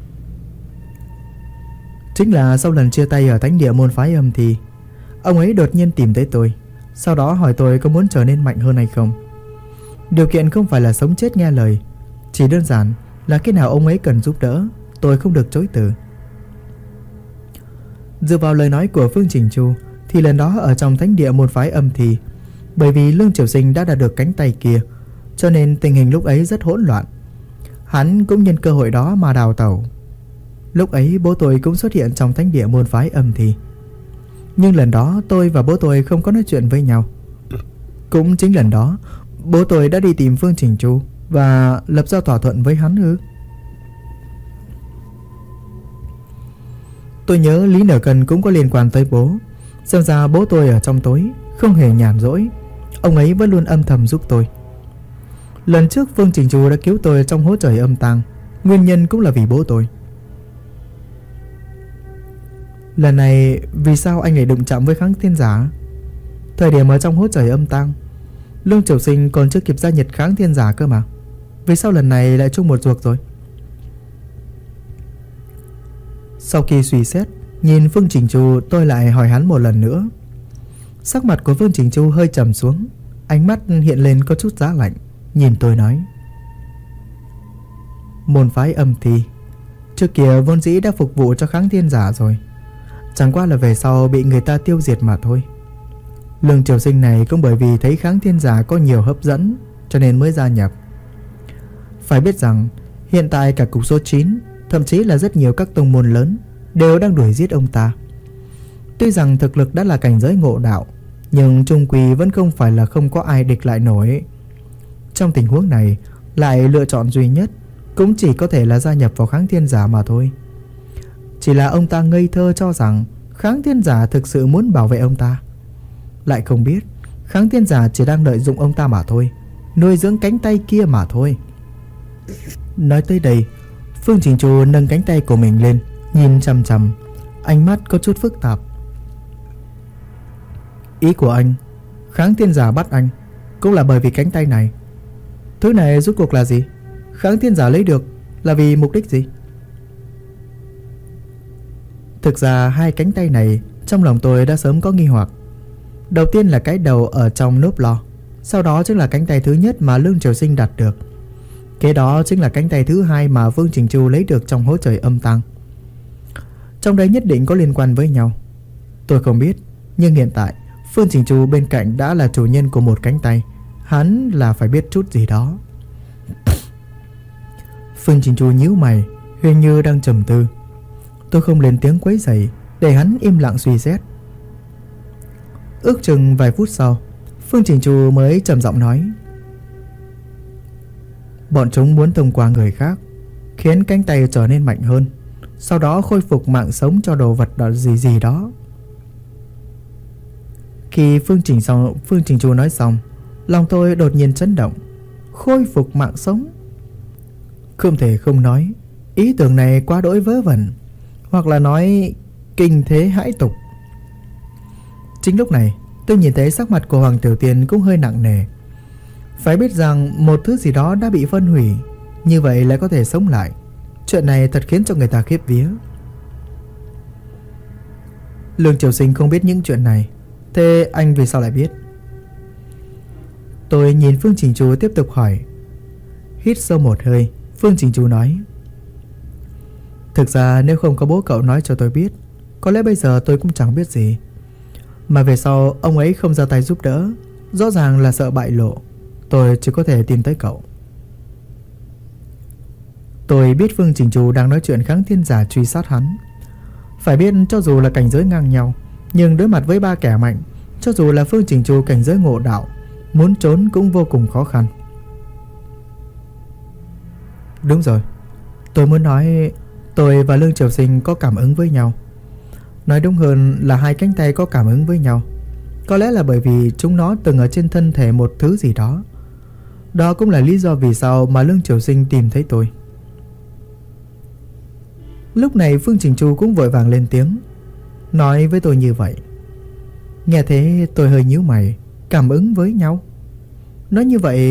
Chính là sau lần chia tay ở thánh địa môn phái âm thì ông ấy đột nhiên tìm tới tôi, sau đó hỏi tôi có muốn trở nên mạnh hơn hay không. Điều kiện không phải là sống chết nghe lời, chỉ đơn giản là khi nào ông ấy cần giúp đỡ, tôi không được chối từ. Dựa vào lời nói của Phương Trình Chu thì lần đó ở trong thánh địa môn phái âm thì, bởi vì Lương Triều Sinh đã đạt được cánh tay kia, cho nên tình hình lúc ấy rất hỗn loạn. Hắn cũng nhân cơ hội đó mà đào tẩu. Lúc ấy bố tôi cũng xuất hiện trong thánh địa môn phái âm thì, nhưng lần đó tôi và bố tôi không có nói chuyện với nhau. Cũng chính lần đó bố tôi đã đi tìm Phương Trình Chu và lập ra thỏa thuận với hắn ư? Tôi nhớ Lý Nở Cần cũng có liên quan tới bố. Xem ra bố tôi ở trong tối không hề nhàn rỗi, ông ấy vẫn luôn âm thầm giúp tôi. Lần trước Phương Trình Chu đã cứu tôi trong hố trời âm tang, nguyên nhân cũng là vì bố tôi. Lần này vì sao anh lại đụng chạm với Kháng Thiên Giả? Thời điểm ở trong hố trời âm tang, Lương Triều Sinh còn chưa kịp gia nhập Kháng Thiên Giả cơ mà. Vì sao lần này lại chung một ruột rồi? Sau khi suy xét, nhìn Phương Trình Chu, tôi lại hỏi hắn một lần nữa. Sắc mặt của Phương Trình Chu hơi trầm xuống, ánh mắt hiện lên có chút giá lạnh, nhìn tôi nói: Môn phái âm thì trước kia vốn dĩ đã phục vụ cho Kháng Thiên Giả rồi, chẳng qua là về sau bị người ta tiêu diệt mà thôi. Lương Triều Sinh này cũng bởi vì thấy Kháng Thiên Giả có nhiều hấp dẫn cho nên mới gia nhập. Phải biết rằng hiện tại cả cục số 9, thậm chí là rất nhiều các tông môn lớn đều đang đuổi giết ông ta. Tuy rằng thực lực đã là cảnh giới ngộ đạo, nhưng chung quy vẫn không phải là không có ai địch lại nổi. Trong tình huống này, lại lựa chọn duy nhất cũng chỉ có thể là gia nhập vào Kháng Thiên Giả mà thôi. Chỉ là ông ta ngây thơ cho rằng Kháng Thiên Giả thực sự muốn bảo vệ ông ta, lại không biết Kháng Thiên Giả chỉ đang lợi dụng ông ta mà thôi, nuôi dưỡng cánh tay kia mà thôi. Nói tới đây, Phương Trình Chu nâng cánh tay của mình lên, nhìn chằm chằm, ánh mắt có chút phức tạp. Ý của anh, Kháng Thiên Giả bắt anh cũng là bởi vì cánh tay này. Thứ này rốt cuộc là gì? Kháng Thiên Giả lấy được là vì mục đích gì? Thực ra hai cánh tay này trong lòng tôi đã sớm có nghi hoặc. Đầu tiên là cái đầu ở trong nốp lò, sau đó chính là cánh tay thứ nhất mà Lương Triều Sinh đạt được. Kế đó chính là cánh tay thứ hai mà Phương Trình Chu lấy được trong hố trời âm tang. Trong đây nhất định có liên quan với nhau. Tôi không biết, nhưng hiện tại Phương Trình Chu bên cạnh đã là chủ nhân của một cánh tay, hắn là phải biết chút gì đó. Phương Trình Chu nhíu mày, hình như đang trầm tư. Tôi không lên tiếng quấy rầy, để hắn im lặng suy xét. Ước chừng vài phút sau, Phương Trình Chu mới trầm giọng nói: Bọn chúng muốn thông qua người khác khiến cánh tay trở nên mạnh hơn, sau đó khôi phục mạng sống cho đồ vật đó gì gì đó. Khi Phương Trình Chu nói xong, lòng tôi đột nhiên chấn động. Khôi phục mạng sống? Không thể không nói, ý tưởng này quá đỗi vớ vẩn, hoặc là nói kinh thế hãi tục. Chính lúc này, tôi nhìn thấy sắc mặt của Hoàng Tiểu Tiên cũng hơi nặng nề. Phải biết rằng một thứ gì đó đã bị phân hủy, như vậy lại có thể sống lại. Chuyện này thật khiến cho người ta khiếp vía. Lương Triều Sinh không biết những chuyện này, thế anh vì sao lại biết? Tôi nhìn Phương Trình Chu tiếp tục hỏi. Hít sâu một hơi, Phương Trình Chu nói: Thực ra nếu không có bố cậu nói cho tôi biết, có lẽ bây giờ tôi cũng chẳng biết gì. Mà về sau ông ấy không ra tay giúp đỡ, rõ ràng là sợ bại lộ. Tôi chỉ có thể tìm tới cậu. Tôi biết Phương Trình Chu đang nói chuyện Kháng Thiên Giả truy sát hắn. Phải biết cho dù là cảnh giới ngang nhau, nhưng đối mặt với ba kẻ mạnh, cho dù là Phương Trình Chu cảnh giới ngộ đạo, muốn trốn cũng vô cùng khó khăn. Đúng rồi, tôi muốn nói tôi và Lương Triều Sinh có cảm ứng với nhau. Nói đúng hơn là hai cánh tay có cảm ứng với nhau. Có lẽ là bởi vì chúng nó từng ở trên thân thể một thứ gì đó. Đó cũng là lý do vì sao mà Lương Triều Sinh tìm thấy tôi. Lúc này Phương Trình Chu cũng vội vàng lên tiếng, nói với tôi như vậy. Nghe thế tôi hơi nhíu mày. Cảm ứng với nhau? Nói như vậy...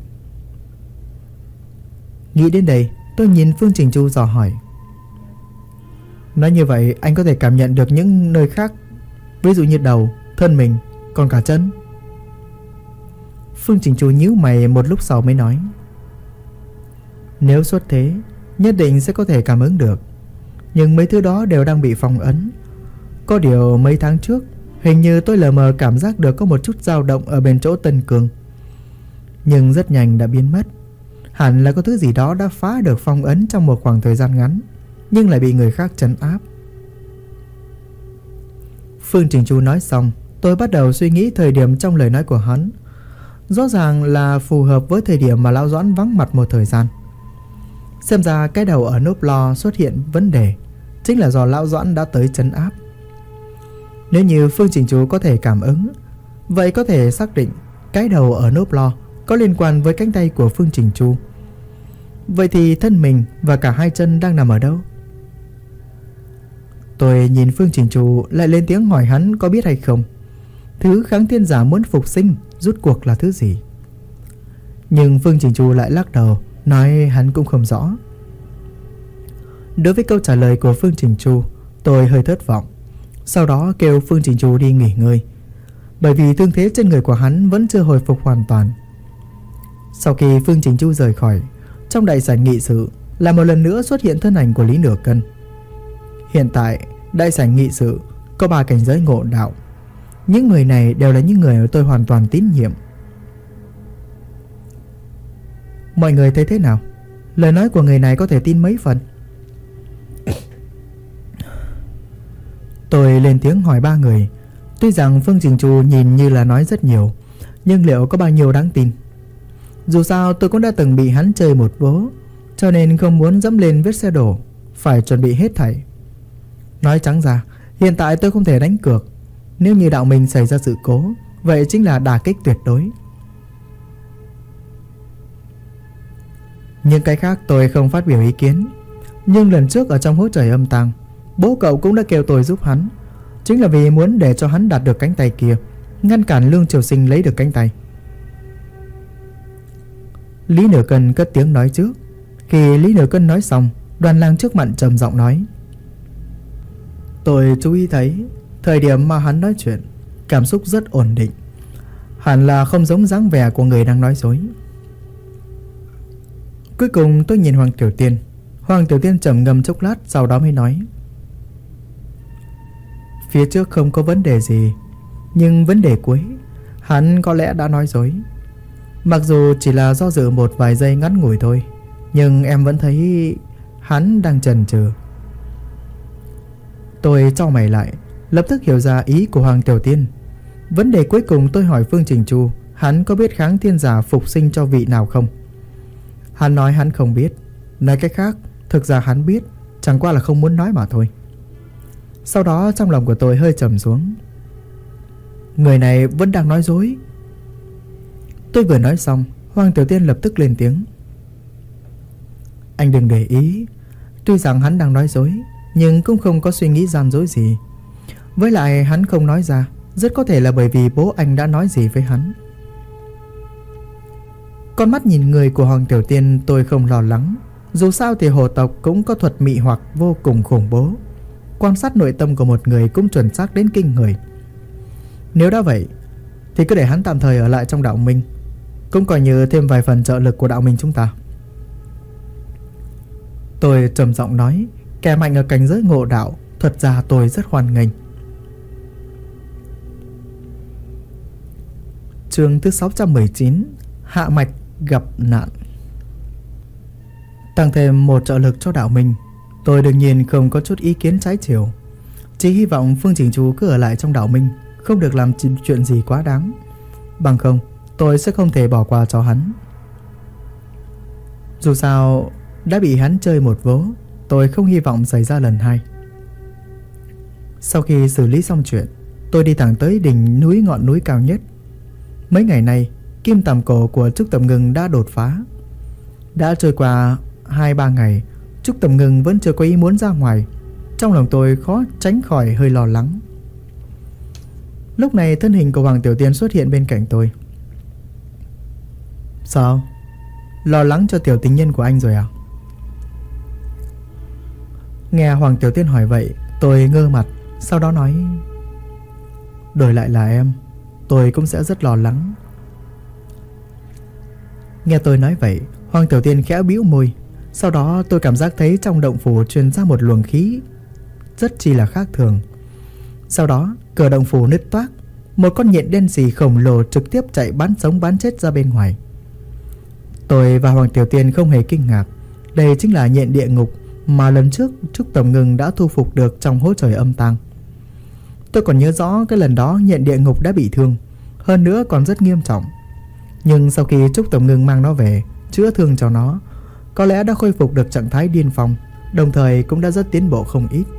Nghĩ đến đây, tôi nhìn Phương Trình Chu dò hỏi. Nói như vậy anh có thể cảm nhận được những nơi khác, ví dụ như đầu, thân mình, còn cả chân? Phương Trình Chu nhíu mày một lúc sau mới nói. Nếu xuất thế, nhất định sẽ có thể cảm ứng được. Nhưng mấy thứ đó đều đang bị phong ấn. Có điều mấy tháng trước, hình như tôi lờ mờ cảm giác được có một chút dao động ở bên chỗ Tân Cương, nhưng rất nhanh đã biến mất. Hẳn là có thứ gì đó đã phá được phong ấn trong một khoảng thời gian ngắn, nhưng lại bị người khác trấn áp. Phương Trình Chu nói xong, tôi bắt đầu suy nghĩ thời điểm trong lời nói của hắn. Rõ ràng là phù hợp với thời điểm mà Lão Doãn vắng mặt một thời gian. Xem ra cái đầu ở nốp lo xuất hiện vấn đề chính là do Lão Doãn đã tới trấn áp. Nếu như Phương Trình Chu có thể cảm ứng, vậy có thể xác định cái đầu ở nốp lo có liên quan với cánh tay của Phương Trình Chu. Vậy thì thân mình và cả hai chân đang nằm ở đâu? Tôi nhìn Phương Trình Chu lại lên tiếng hỏi hắn có biết hay không thứ kháng thiên giả muốn phục sinh rút cuộc là thứ gì. Nhưng Phương Trình Chu lại lắc đầu, nói hắn cũng không rõ. Đối với câu trả lời của Phương Trình Chu, tôi hơi thất vọng. Sau đó kêu Phương Trình Chu đi nghỉ ngơi, bởi vì thương thế trên người của hắn vẫn chưa hồi phục hoàn toàn. Sau khi Phương Trình Chu rời khỏi, trong đại sảnh nghị sự là một lần nữa xuất hiện thân ảnh của Lý Nửa Cân. Hiện tại đại sảnh nghị sự có 3 cảnh giới ngộ đạo. Những người này đều là những người tôi hoàn toàn tín nhiệm. Mọi người thấy thế nào? Lời nói của người này có thể tin mấy phần? Tôi lên tiếng hỏi 3 người. Tuy rằng Phương Trình Chu nhìn như là nói rất nhiều, nhưng liệu có bao nhiêu đáng tin? Dù sao tôi cũng đã từng bị hắn chơi một vố, cho nên không muốn dẫm lên vết xe đổ, phải chuẩn bị hết thảy. Nói trắng ra, hiện tại tôi không thể đánh cược. Nếu như đạo mình xảy ra sự cố, vậy chính là đả kích tuyệt đối. Những cái khác tôi không phát biểu ý kiến. Nhưng lần trước ở trong hố trời âm tàng, bố cậu cũng đã kêu tôi giúp hắn, chính là vì muốn để cho hắn đạt được cánh tay kia, ngăn cản Lương Triều Sinh lấy được cánh tay. Lý Nửa Cân cất tiếng nói trước. Khi Lý Nửa Cân nói xong, Đoàn Lang trước mặt trầm giọng nói. Tôi chú ý thấy thời điểm mà hắn nói chuyện, cảm xúc rất ổn định, hẳn là không giống dáng vẻ của người đang nói dối. Cuối cùng tôi nhìn Hoàng Tiểu Tiên. Hoàng Tiểu Tiên trầm ngâm chốc lát, sau đó mới nói. Phía trước không có vấn đề gì, nhưng vấn đề cuối hắn có lẽ đã nói dối. Mặc dù chỉ là do dự một vài giây ngắn ngủi thôi, nhưng em vẫn thấy hắn đang chần chừ. Tôi chau mày lại, lập tức hiểu ra ý của Hoàng Tiểu Tiên. Vấn đề cuối cùng tôi hỏi Phương Trình Chu, hắn có biết kháng thiên giả phục sinh cho vị nào không? Hắn nói hắn không biết. Nói cách khác, thực ra hắn biết, chẳng qua là không muốn nói mà thôi. Sau đó trong lòng của tôi hơi trầm xuống. Người này vẫn đang nói dối. Tôi vừa nói xong, Hoàng Tiểu Tiên lập tức lên tiếng. Anh đừng để ý. Tuy rằng hắn đang nói dối, nhưng cũng không có suy nghĩ gian dối gì. Với lại hắn không nói ra, rất có thể là bởi vì bố anh đã nói gì với hắn. Con mắt nhìn người của Hoàng Tiểu Tiên tôi không lo lắng. Dù sao thì hồ tộc cũng có thuật mị hoặc vô cùng khủng bố. Quan sát nội tâm của một người cũng chuẩn xác đến kinh người. Nếu đã vậy thì cứ để hắn tạm thời ở lại trong đạo minh, cũng coi như thêm vài phần trợ lực của đạo minh chúng ta. Tôi trầm giọng nói, kẻ mạnh ở cảnh giới ngộ đạo, thật ra tôi rất hoan nghênh. Chương thứ 619, Hạ Mạch gặp nạn. Tăng thêm một trợ lực cho đạo minh, tôi đương nhiên không có chút ý kiến trái chiều. Chỉ hy vọng Phương Trình Chu cứ ở lại trong đạo minh, không được làm chuyện gì quá đáng. Bằng không, tôi sẽ không thể bỏ qua cho hắn. Dù sao, đã bị hắn chơi một vố, tôi không hy vọng xảy ra lần hai. Sau khi xử lý xong chuyện, tôi đi thẳng tới đỉnh núi, ngọn núi cao nhất. Mấy ngày nay, kim tằm cổ của Trúc Tầm Ngưng đã đột phá. Đã trôi qua 2-3 ngày, Trúc Tầm Ngưng vẫn chưa có ý muốn ra ngoài. Trong lòng tôi khó tránh khỏi hơi lo lắng. Lúc này thân hình của Hoàng Tiểu Tiên xuất hiện bên cạnh tôi. Sao? Lo lắng cho tiểu tình nhân của anh rồi à? Nghe Hoàng Tiểu Tiên hỏi vậy, tôi ngơ mặt. Sau đó nói, đổi lại là em, tôi cũng sẽ rất lo lắng. Nghe tôi nói vậy, Hoàng Tiểu Tiên khẽ bĩu môi. Sau đó tôi cảm giác thấy trong động phủ truyền ra một luồng khí rất chi là khác thường. Sau đó cửa động phủ nứt toác, một con nhện đen sì khổng lồ trực tiếp chạy bắn sống bắn chết ra bên ngoài. Tôi và Hoàng Tiểu Tiên không hề kinh ngạc. Đây chính là nhện địa ngục mà lần trước Trúc Tầm Ngưng đã thu phục được trong hố trời âm tang. Tôi còn nhớ rõ cái lần đó nhện địa ngục đã bị thương, hơn nữa còn rất nghiêm trọng. Nhưng sau khi Trúc Tầm Ngưng mang nó về, chữa thương cho nó, có lẽ đã khôi phục được trạng thái điên phong, đồng thời cũng đã rất tiến bộ không ít.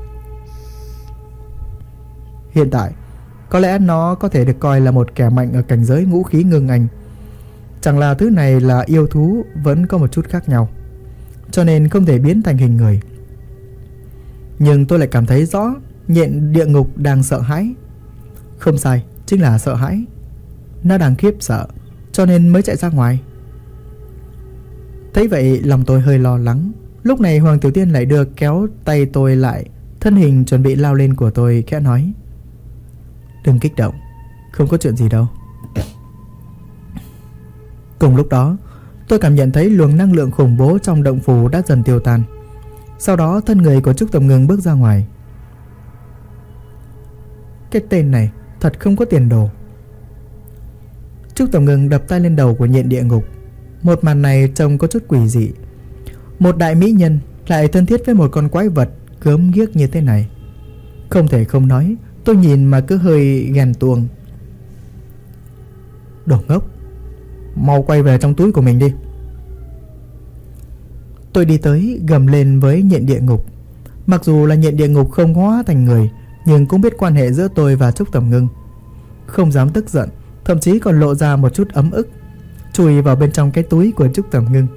Hiện tại, có lẽ nó có thể được coi là một kẻ mạnh ở cảnh giới ngũ khí ngưng anh. Chẳng là thứ này là yêu thú vẫn có một chút khác nhau, cho nên không thể biến thành hình người. Nhưng tôi lại cảm thấy rõ nhện địa ngục đang sợ hãi. Không sai, chính là sợ hãi. Nó đang khiếp sợ, cho nên mới chạy ra ngoài. Thấy vậy lòng tôi hơi lo lắng. Lúc này Hoàng Tiểu Tiên lại đưa kéo tay tôi lại, thân hình chuẩn bị lao lên của tôi, khẽ nói, đừng kích động, không có chuyện gì đâu. Cùng lúc đó, tôi cảm nhận thấy luồng năng lượng khủng bố trong động phủ đã dần tiêu tan. Sau đó thân người của Trúc Tầm Ngưng bước ra ngoài. Cái tên này thật không có tiền đồ. Trúc Tầm Ngưng đập tay lên đầu của nhện địa ngục. Một màn này trông có chút quỷ dị. Một đại mỹ nhân lại thân thiết với một con quái vật gớm ghiếc như thế này. Không thể không nói, tôi nhìn mà cứ hơi ghen tuông. Đồ ngốc, mau quay về trong túi của mình đi. Tôi đi tới gầm lên với nhện địa ngục. Mặc dù là nhện địa ngục không hóa thành người, nhưng cũng biết quan hệ giữa tôi và Trúc Tầm Ngưng. Không dám tức giận, thậm chí còn lộ ra một chút ấm ức, chui vào bên trong cái túi của Trúc Tầm Ngưng.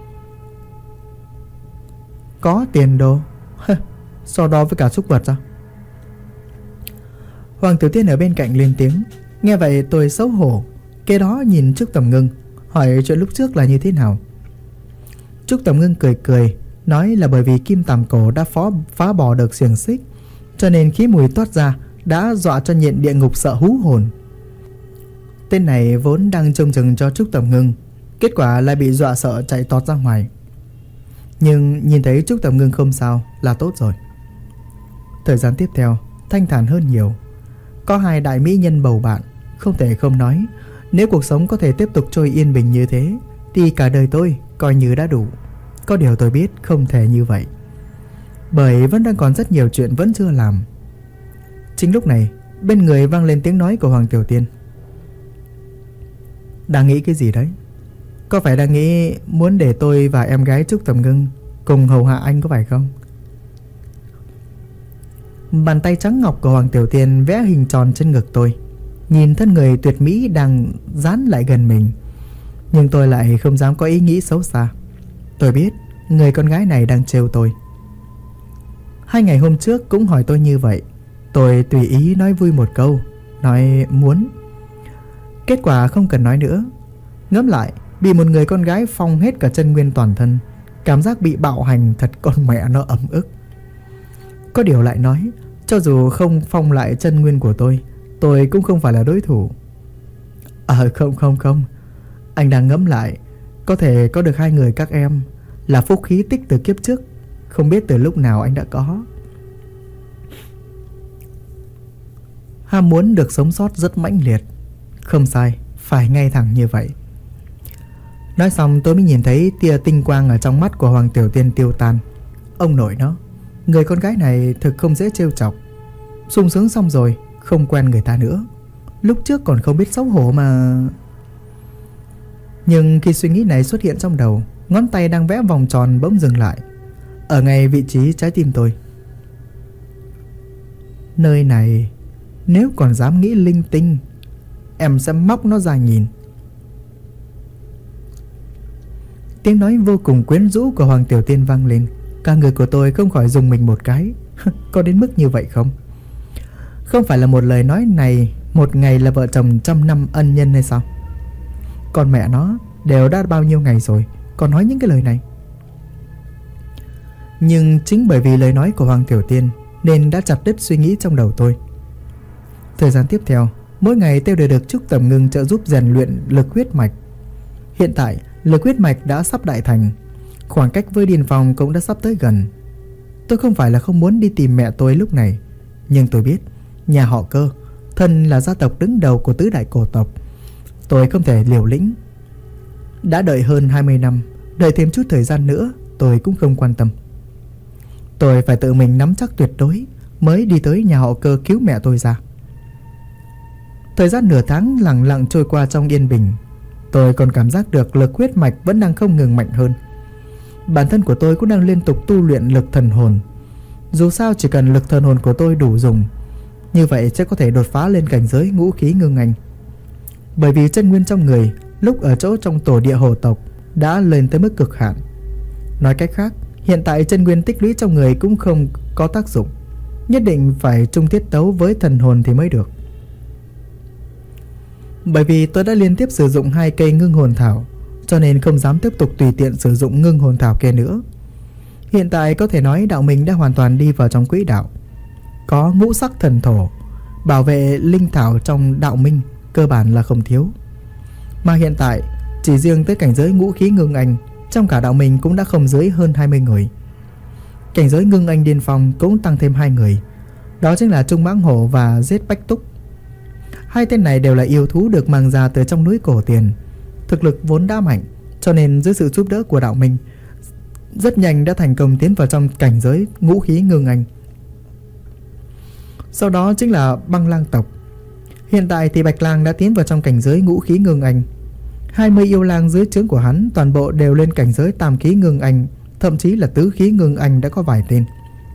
Có tiền đồ? So đo với cả súc vật sao? Hoàng Tiểu Tiên ở bên cạnh lên tiếng. Nghe vậy tôi xấu hổ, kế đó nhìn Trúc Tầm Ngưng, hỏi chuyện lúc trước là như thế nào. Trúc Tầm Ngưng cười cười, nói là bởi vì kim tằm cổ đã phá bỏ được xiềng xích, cho nên khí mùi toát ra đã dọa cho nhện địa ngục sợ hú hồn. Tên này vốn đang trông chừng cho Trúc Tầm Ngưng, kết quả lại bị dọa sợ chạy tọt ra ngoài. Nhưng nhìn thấy Trúc Tầm Ngưng không sao là tốt rồi. Thời gian tiếp theo thanh thản hơn nhiều. Có hai đại mỹ nhân bầu bạn, không thể không nói, nếu cuộc sống có thể tiếp tục trôi yên bình như thế thì cả đời tôi coi như đã đủ. Có điều tôi biết không thể như vậy, bởi vẫn đang còn rất nhiều chuyện vẫn chưa làm. Chính lúc này bên người vang lên tiếng nói của Hoàng Tiểu Tiên. Đang nghĩ cái gì đấy? Có phải đang nghĩ muốn để tôi và em gái Trúc Tầm Ngưng cùng hầu hạ anh có phải không? Bàn tay trắng ngọc của Hoàng Tiểu Tiên vẽ hình tròn trên ngực tôi, nhìn thân người tuyệt mỹ đang dán lại gần mình. Nhưng tôi lại không dám có ý nghĩ xấu xa. Tôi biết người con gái này đang trêu tôi. 2 ngày hôm trước cũng hỏi tôi như vậy. Tôi tùy ý nói vui một câu, nói muốn. Kết quả không cần nói nữa. Ngẫm lại, bị một người con gái phong hết cả chân nguyên toàn thân, cảm giác bị bạo hành thật con mẹ nó ấm ức. Có điều lại nói, cho dù không phong lại chân nguyên của tôi cũng không phải là đối thủ. Không, anh đang ngẫm lại, có thể có được 2 người các em là phúc khí tích từ kiếp trước, không biết từ lúc nào anh đã có. Ham muốn được sống sót rất mãnh liệt. Không sai, phải ngay thẳng như vậy. Nói xong tôi mới nhìn thấy tia tinh quang ở trong mắt của Hoàng Tiểu Tiên tiêu tan. Ông nội nó, người con gái này thực không dễ trêu chọc. Sung sướng xong rồi không quen người ta nữa, lúc trước còn không biết xấu hổ mà. Nhưng khi suy nghĩ này xuất hiện trong đầu, ngón tay đang vẽ vòng tròn bỗng dừng lại ở ngay vị trí trái tim tôi. Nơi này nếu còn dám nghĩ linh tinh, em sẽ móc nó ra nhìn. Tiếng nói vô cùng quyến rũ của Hoàng Tiểu Tiên vang lên. Cả người của tôi không khỏi rùng mình một cái. Có đến mức như vậy không? Không phải là một lời nói này một ngày là vợ chồng 100 năm ân nhân hay sao? Còn mẹ nó đều đã bao nhiêu ngày rồi còn nói những cái lời này. Nhưng chính bởi vì lời nói của Hoàng Tiểu Tiên nên đã chặt đứt suy nghĩ trong đầu tôi. Thời gian tiếp theo, mỗi ngày tôi đều được Trúc Tầm Ngưng trợ giúp rèn luyện lực huyết mạch. Hiện tại lực huyết mạch đã sắp đại thành, khoảng cách với Điền Phong cũng đã sắp tới gần. Tôi không phải là không muốn đi tìm mẹ tôi lúc này, nhưng tôi biết nhà họ Cơ, thân là gia tộc đứng đầu của tứ đại cổ tộc, tôi không thể liều lĩnh. Đã đợi hơn 20 năm, đợi thêm chút thời gian nữa tôi cũng không quan tâm. Tôi phải tự mình nắm chắc tuyệt đối mới đi tới nhà họ Cơ cứu mẹ tôi ra. Thời gian nửa tháng lặng lặng trôi qua trong yên bình. Tôi còn cảm giác được lực huyết mạch vẫn đang không ngừng mạnh hơn. Bản thân của tôi cũng đang liên tục tu luyện lực thần hồn. Dù sao chỉ cần lực thần hồn của tôi đủ dùng, như vậy sẽ có thể đột phá lên cảnh giới ngũ khí ngưng anh. Bởi vì chân nguyên trong người lúc ở chỗ trong tổ địa hồ tộc đã lên tới mức cực hạn. Nói cách khác, hiện tại chân nguyên tích lũy trong người cũng không có tác dụng, nhất định phải chung tiết tấu với thần hồn thì mới được. Bởi vì tôi đã liên tiếp sử dụng 2 cây ngưng hồn thảo, cho nên không dám tiếp tục tùy tiện sử dụng ngưng hồn thảo kia nữa. Hiện tại có thể nói đạo mình đã hoàn toàn đi vào trong quỹ đạo. Có ngũ sắc thần thổ, bảo vệ linh thảo trong đạo minh cơ bản là không thiếu. Mà hiện tại chỉ riêng tới cảnh giới ngũ khí ngưng anh, trong cả đạo mình cũng đã không dưới hơn 20 người. Cảnh giới ngưng anh điên phong cũng tăng thêm 2 người, đó chính là Trung Mãng Hổ và Giết Bách Túc. 2 tên này đều là yêu thú được mang ra từ trong núi cổ tiền, thực lực vốn đã mạnh, cho nên dưới sự giúp đỡ của đạo minh, rất nhanh đã thành công tiến vào trong cảnh giới ngũ khí ngưng anh. Sau đó chính là Băng Lang tộc. Hiện tại thì Bạch Lang đã tiến vào trong cảnh giới ngũ khí ngưng anh. 20 yêu lang dưới trướng của hắn toàn bộ đều lên cảnh giới tam khí ngưng anh, thậm chí là tứ khí ngưng anh đã có vài tên.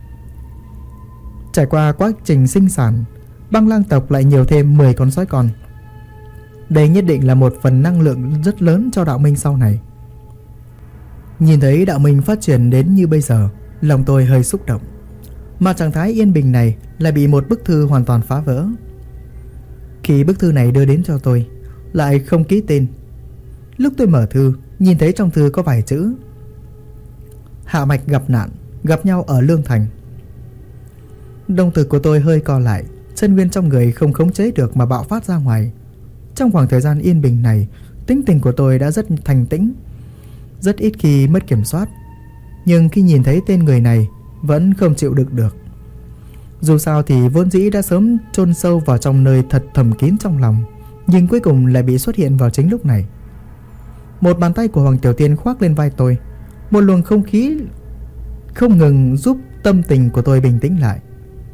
Trải qua quá trình sinh sản, Băng Lang tộc lại nhiều thêm 10 con sói con. Đây nhất định là một phần năng lượng rất lớn cho đạo minh sau này. Nhìn thấy đạo minh phát triển đến như bây giờ, lòng tôi hơi xúc động. Mà trạng thái yên bình này lại bị một bức thư hoàn toàn phá vỡ. Khi bức thư này đưa đến cho tôi, lại không ký tên. Lúc tôi mở thư, nhìn thấy trong thư có vài chữ: Hạ Mạch gặp nạn, gặp nhau ở Lương Thành. Đồng tử của tôi hơi co lại, chân nguyên trong người không khống chế được mà bạo phát ra ngoài. Trong khoảng thời gian yên bình này, tính tình của tôi đã rất thành tĩnh, rất ít khi mất kiểm soát. Nhưng khi nhìn thấy tên người này, vẫn không chịu đựng được. Dù sao thì vốn dĩ đã sớm chôn sâu vào trong nơi thật thầm kín trong lòng, nhưng cuối cùng lại bị xuất hiện vào chính lúc này. Một bàn tay của Hoàng Tiểu Tiên khoác lên vai tôi, một luồng không khí không ngừng giúp tâm tình của tôi bình tĩnh lại.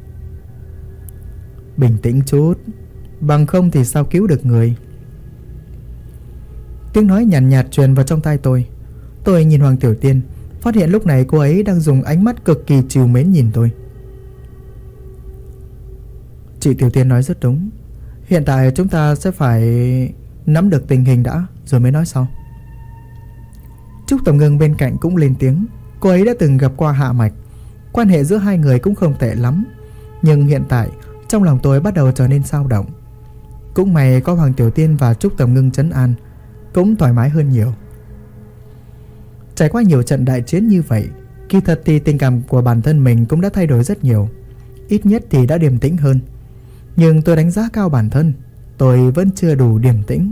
Bình tĩnh chút, bằng không thì sao cứu được người. Tiếng nói nhàn nhạt truyền vào trong tai tôi. Tôi nhìn Hoàng Tiểu Tiên, phát hiện lúc này cô ấy đang dùng ánh mắt cực kỳ trìu mến nhìn tôi. Chị Tiểu Tiên nói rất đúng. Hiện tại chúng ta sẽ phải nắm được tình hình đã, rồi mới nói sau. Trúc Tầm Ngưng bên cạnh cũng lên tiếng. Cô ấy đã từng gặp qua Hạ Mạch, quan hệ giữa hai người cũng không tệ lắm. Nhưng hiện tại trong lòng tôi bắt đầu trở nên dao động. Cũng may có Hoàng Tiểu Tiên và Trúc Tầm Ngưng trấn an, cũng thoải mái hơn nhiều. Trải qua nhiều trận đại chiến như vậy, kỳ thật thì tình cảm của bản thân mình cũng đã thay đổi rất nhiều. Ít nhất thì đã điềm tĩnh hơn. Nhưng tôi đánh giá cao bản thân, tôi vẫn chưa đủ điềm tĩnh.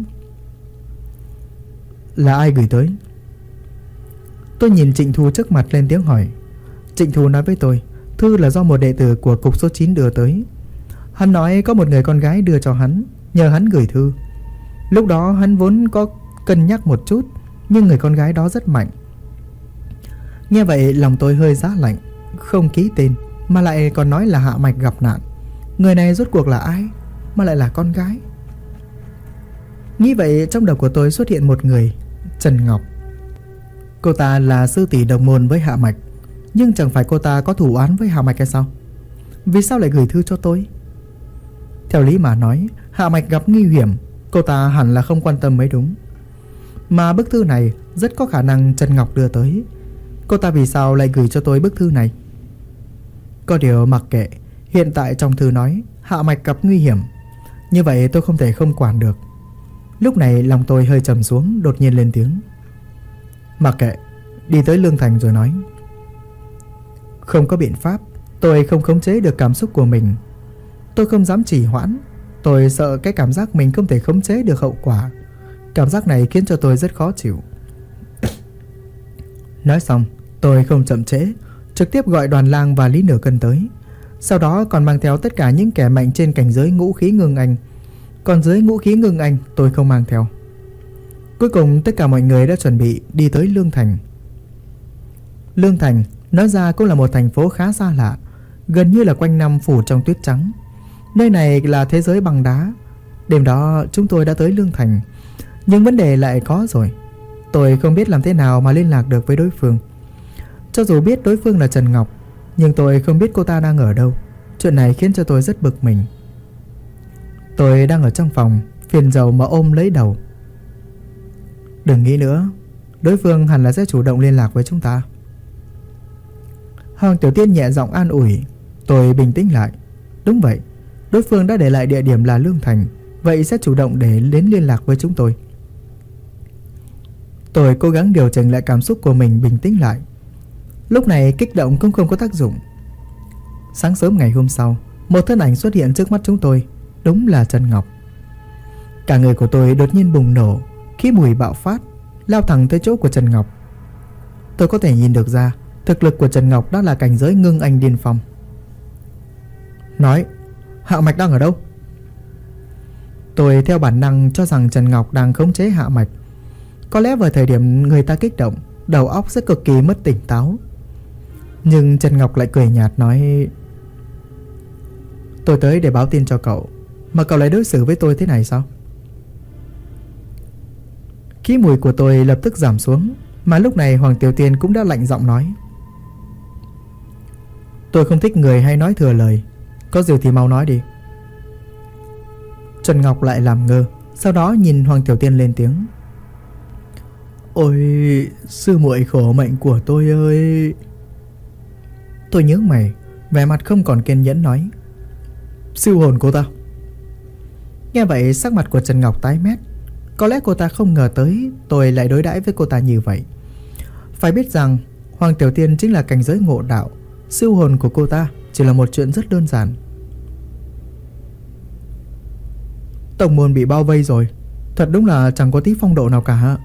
Là ai gửi tới? Tôi nhìn Trịnh Thu trước mặt lên tiếng hỏi. Trịnh Thu nói với tôi, thư là do một đệ tử của cục số 9 đưa tới. Hắn nói có một người con gái đưa cho hắn, nhờ hắn gửi thư. Lúc đó hắn vốn có cân nhắc một chút, nhưng người con gái đó rất mạnh. Nghe vậy lòng tôi hơi giá lạnh. Không ký tên mà lại còn nói là Hạ Mạch gặp nạn. Người này rốt cuộc là ai mà lại là con gái? Nghĩ vậy trong đầu của tôi xuất hiện một người, Trần Ngọc. Cô ta là sư tỷ đồng môn với Hạ Mạch, nhưng chẳng phải cô ta có thủ oán với Hạ Mạch hay sao? Vì sao lại gửi thư cho tôi? Theo lý mà nói, Hạ Mạch gặp nguy hiểm, cô ta hẳn là không quan tâm mới đúng. Mà bức thư này rất có khả năng Trần Ngọc đưa tới. Cô ta vì sao lại gửi cho tôi bức thư này? Có điều mặc kệ, hiện tại trong thư nói Hạ Mạch gặp nguy hiểm, như vậy tôi không thể không quản được. Lúc này lòng tôi hơi trầm xuống, đột nhiên lên tiếng. Mặc kệ, đi tới Lương Thành rồi nói. Không có biện pháp, tôi không khống chế được cảm xúc của mình. Tôi không dám trì hoãn. Tôi sợ cái cảm giác mình không thể khống chế được hậu quả. Cảm giác này khiến cho tôi rất khó chịu. Nói xong, tôi không chậm trễ, trực tiếp gọi Đoàn Lang và Lý Nửa Cân tới. Sau đó còn mang theo tất cả những kẻ mạnh trên cảnh giới ngũ khí ngưng anh. Còn dưới ngũ khí ngưng anh tôi không mang theo. Cuối cùng tất cả mọi người đã chuẩn bị đi tới Lương Thành. Lương Thành nói ra cũng là một thành phố khá xa lạ, gần như là quanh năm phủ trong tuyết trắng. Nơi này là thế giới băng đá. Đêm đó chúng tôi đã tới Lương Thành, nhưng vấn đề lại có rồi. Tôi không biết làm thế nào mà liên lạc được với đối phương. Cho dù biết đối phương là Trần Ngọc, nhưng tôi không biết cô ta đang ở đâu. Chuyện này khiến cho tôi rất bực mình. Tôi đang ở trong phòng, phiền dầu mà ôm lấy đầu. Đừng nghĩ nữa, đối phương hẳn là sẽ chủ động liên lạc với chúng ta. Hoàng Tiểu Tiên nhẹ giọng an ủi. Tôi bình tĩnh lại. Đúng vậy, đối phương đã để lại địa điểm là Lương Thành, vậy sẽ chủ động để đến liên lạc với chúng tôi. Tôi cố gắng điều chỉnh lại cảm xúc của mình, bình tĩnh lại. Lúc này kích động cũng không có tác dụng. Sáng sớm ngày hôm sau, một thân ảnh xuất hiện trước mắt chúng tôi. Đúng là Trần Ngọc. Cả người của tôi đột nhiên bùng nổ, khí mùi bạo phát, lao thẳng tới chỗ của Trần Ngọc. Tôi có thể nhìn được ra thực lực của Trần Ngọc đã là cảnh giới ngưng anh điên phong. Nói, Hạ Mạch đang ở đâu? Tôi theo bản năng cho rằng Trần Ngọc đang khống chế Hạ Mạch. Có lẽ vào thời điểm người ta kích động, đầu óc sẽ cực kỳ mất tỉnh táo. Nhưng Trần Ngọc lại cười nhạt nói, tôi tới để báo tin cho cậu, mà cậu lại đối xử với tôi thế này sao? Khí mùi của tôi lập tức giảm xuống. Mà lúc này Hoàng Tiểu Tiên cũng đã lạnh giọng nói, tôi không thích người hay nói thừa lời, có gì thì mau nói đi. Trần Ngọc lại làm ngơ, sau đó nhìn Hoàng Tiểu Tiên lên tiếng. Ôi, sư muội khổ mệnh của tôi ơi. Tôi nhướng mày, vẻ mặt không còn kiên nhẫn nói, siêu hồn cô ta. Nghe vậy sắc mặt của Trần Ngọc tái mét. Có lẽ cô ta không ngờ tới tôi lại đối đãi với cô ta như vậy. Phải biết rằng Hoàng Tiểu Tiên chính là cảnh giới ngộ đạo, siêu hồn của cô ta chỉ là một chuyện rất đơn giản. Tổng môn bị bao vây rồi, thật đúng là chẳng có tí phong độ nào cả.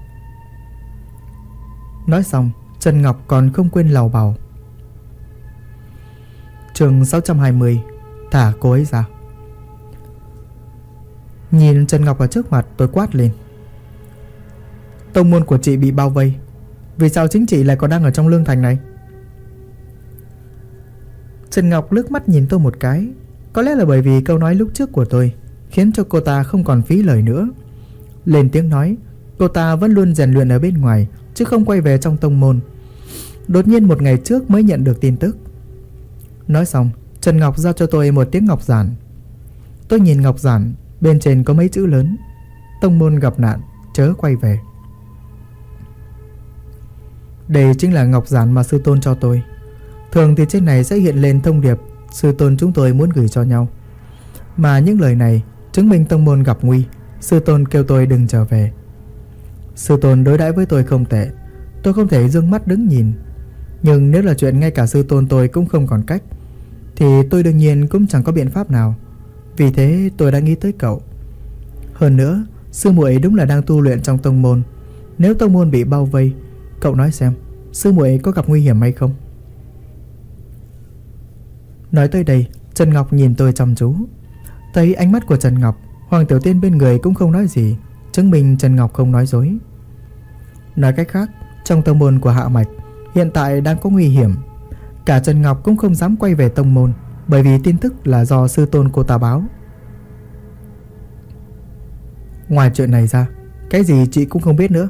Nói xong, Trần Ngọc còn không quên lầu bầu. Chương 620, thả cô ấy ra. Nhìn Trần Ngọc ở trước mặt, tôi quát lên. Tông môn của chị bị bao vây, vì sao chính chị lại còn đang ở trong Lương Thành này? Trần Ngọc liếc mắt nhìn tôi một cái. Có lẽ là bởi vì câu nói lúc trước của tôi khiến cho cô ta không còn phí lời nữa. Lên tiếng nói, cô ta vẫn luôn rèn luyện ở bên ngoài, chứ không quay về trong tông môn. Đột nhiên một ngày trước mới nhận được tin tức. Nói xong, Trần Ngọc giao cho tôi một tiếng ngọc giản. Tôi nhìn ngọc giản, bên trên có mấy chữ lớn: tông môn gặp nạn, chớ quay về. Đây chính là ngọc giản mà sư tôn cho tôi. Thường thì trên này sẽ hiện lên thông điệp sư tôn chúng tôi muốn gửi cho nhau. Mà những lời này chứng minh tông môn gặp nguy, sư tôn kêu tôi đừng trở về. Sư tôn đối đãi với tôi không tệ, tôi không thể dương mắt đứng nhìn. Nhưng nếu là chuyện ngay cả sư tôn tôi cũng không còn cách, thì tôi đương nhiên cũng chẳng có biện pháp nào. Vì thế tôi đã nghĩ tới cậu. Hơn nữa, sư muội đúng là đang tu luyện trong tông môn. Nếu tông môn bị bao vây, cậu nói xem, sư muội có gặp nguy hiểm hay không? Nói tới đây, Trần Ngọc nhìn tôi chăm chú. Thấy ánh mắt của Trần Ngọc, Hoàng Tiểu Tiên bên người cũng không nói gì, chứng minh Trần Ngọc không nói dối. Nói cách khác, trong tông môn của Hạ Mạch hiện tại đang có nguy hiểm. Cả Trần Ngọc cũng không dám quay về tông môn, bởi vì tin tức là do sư tôn cô ta báo. Ngoài chuyện này ra, cái gì chị cũng không biết nữa.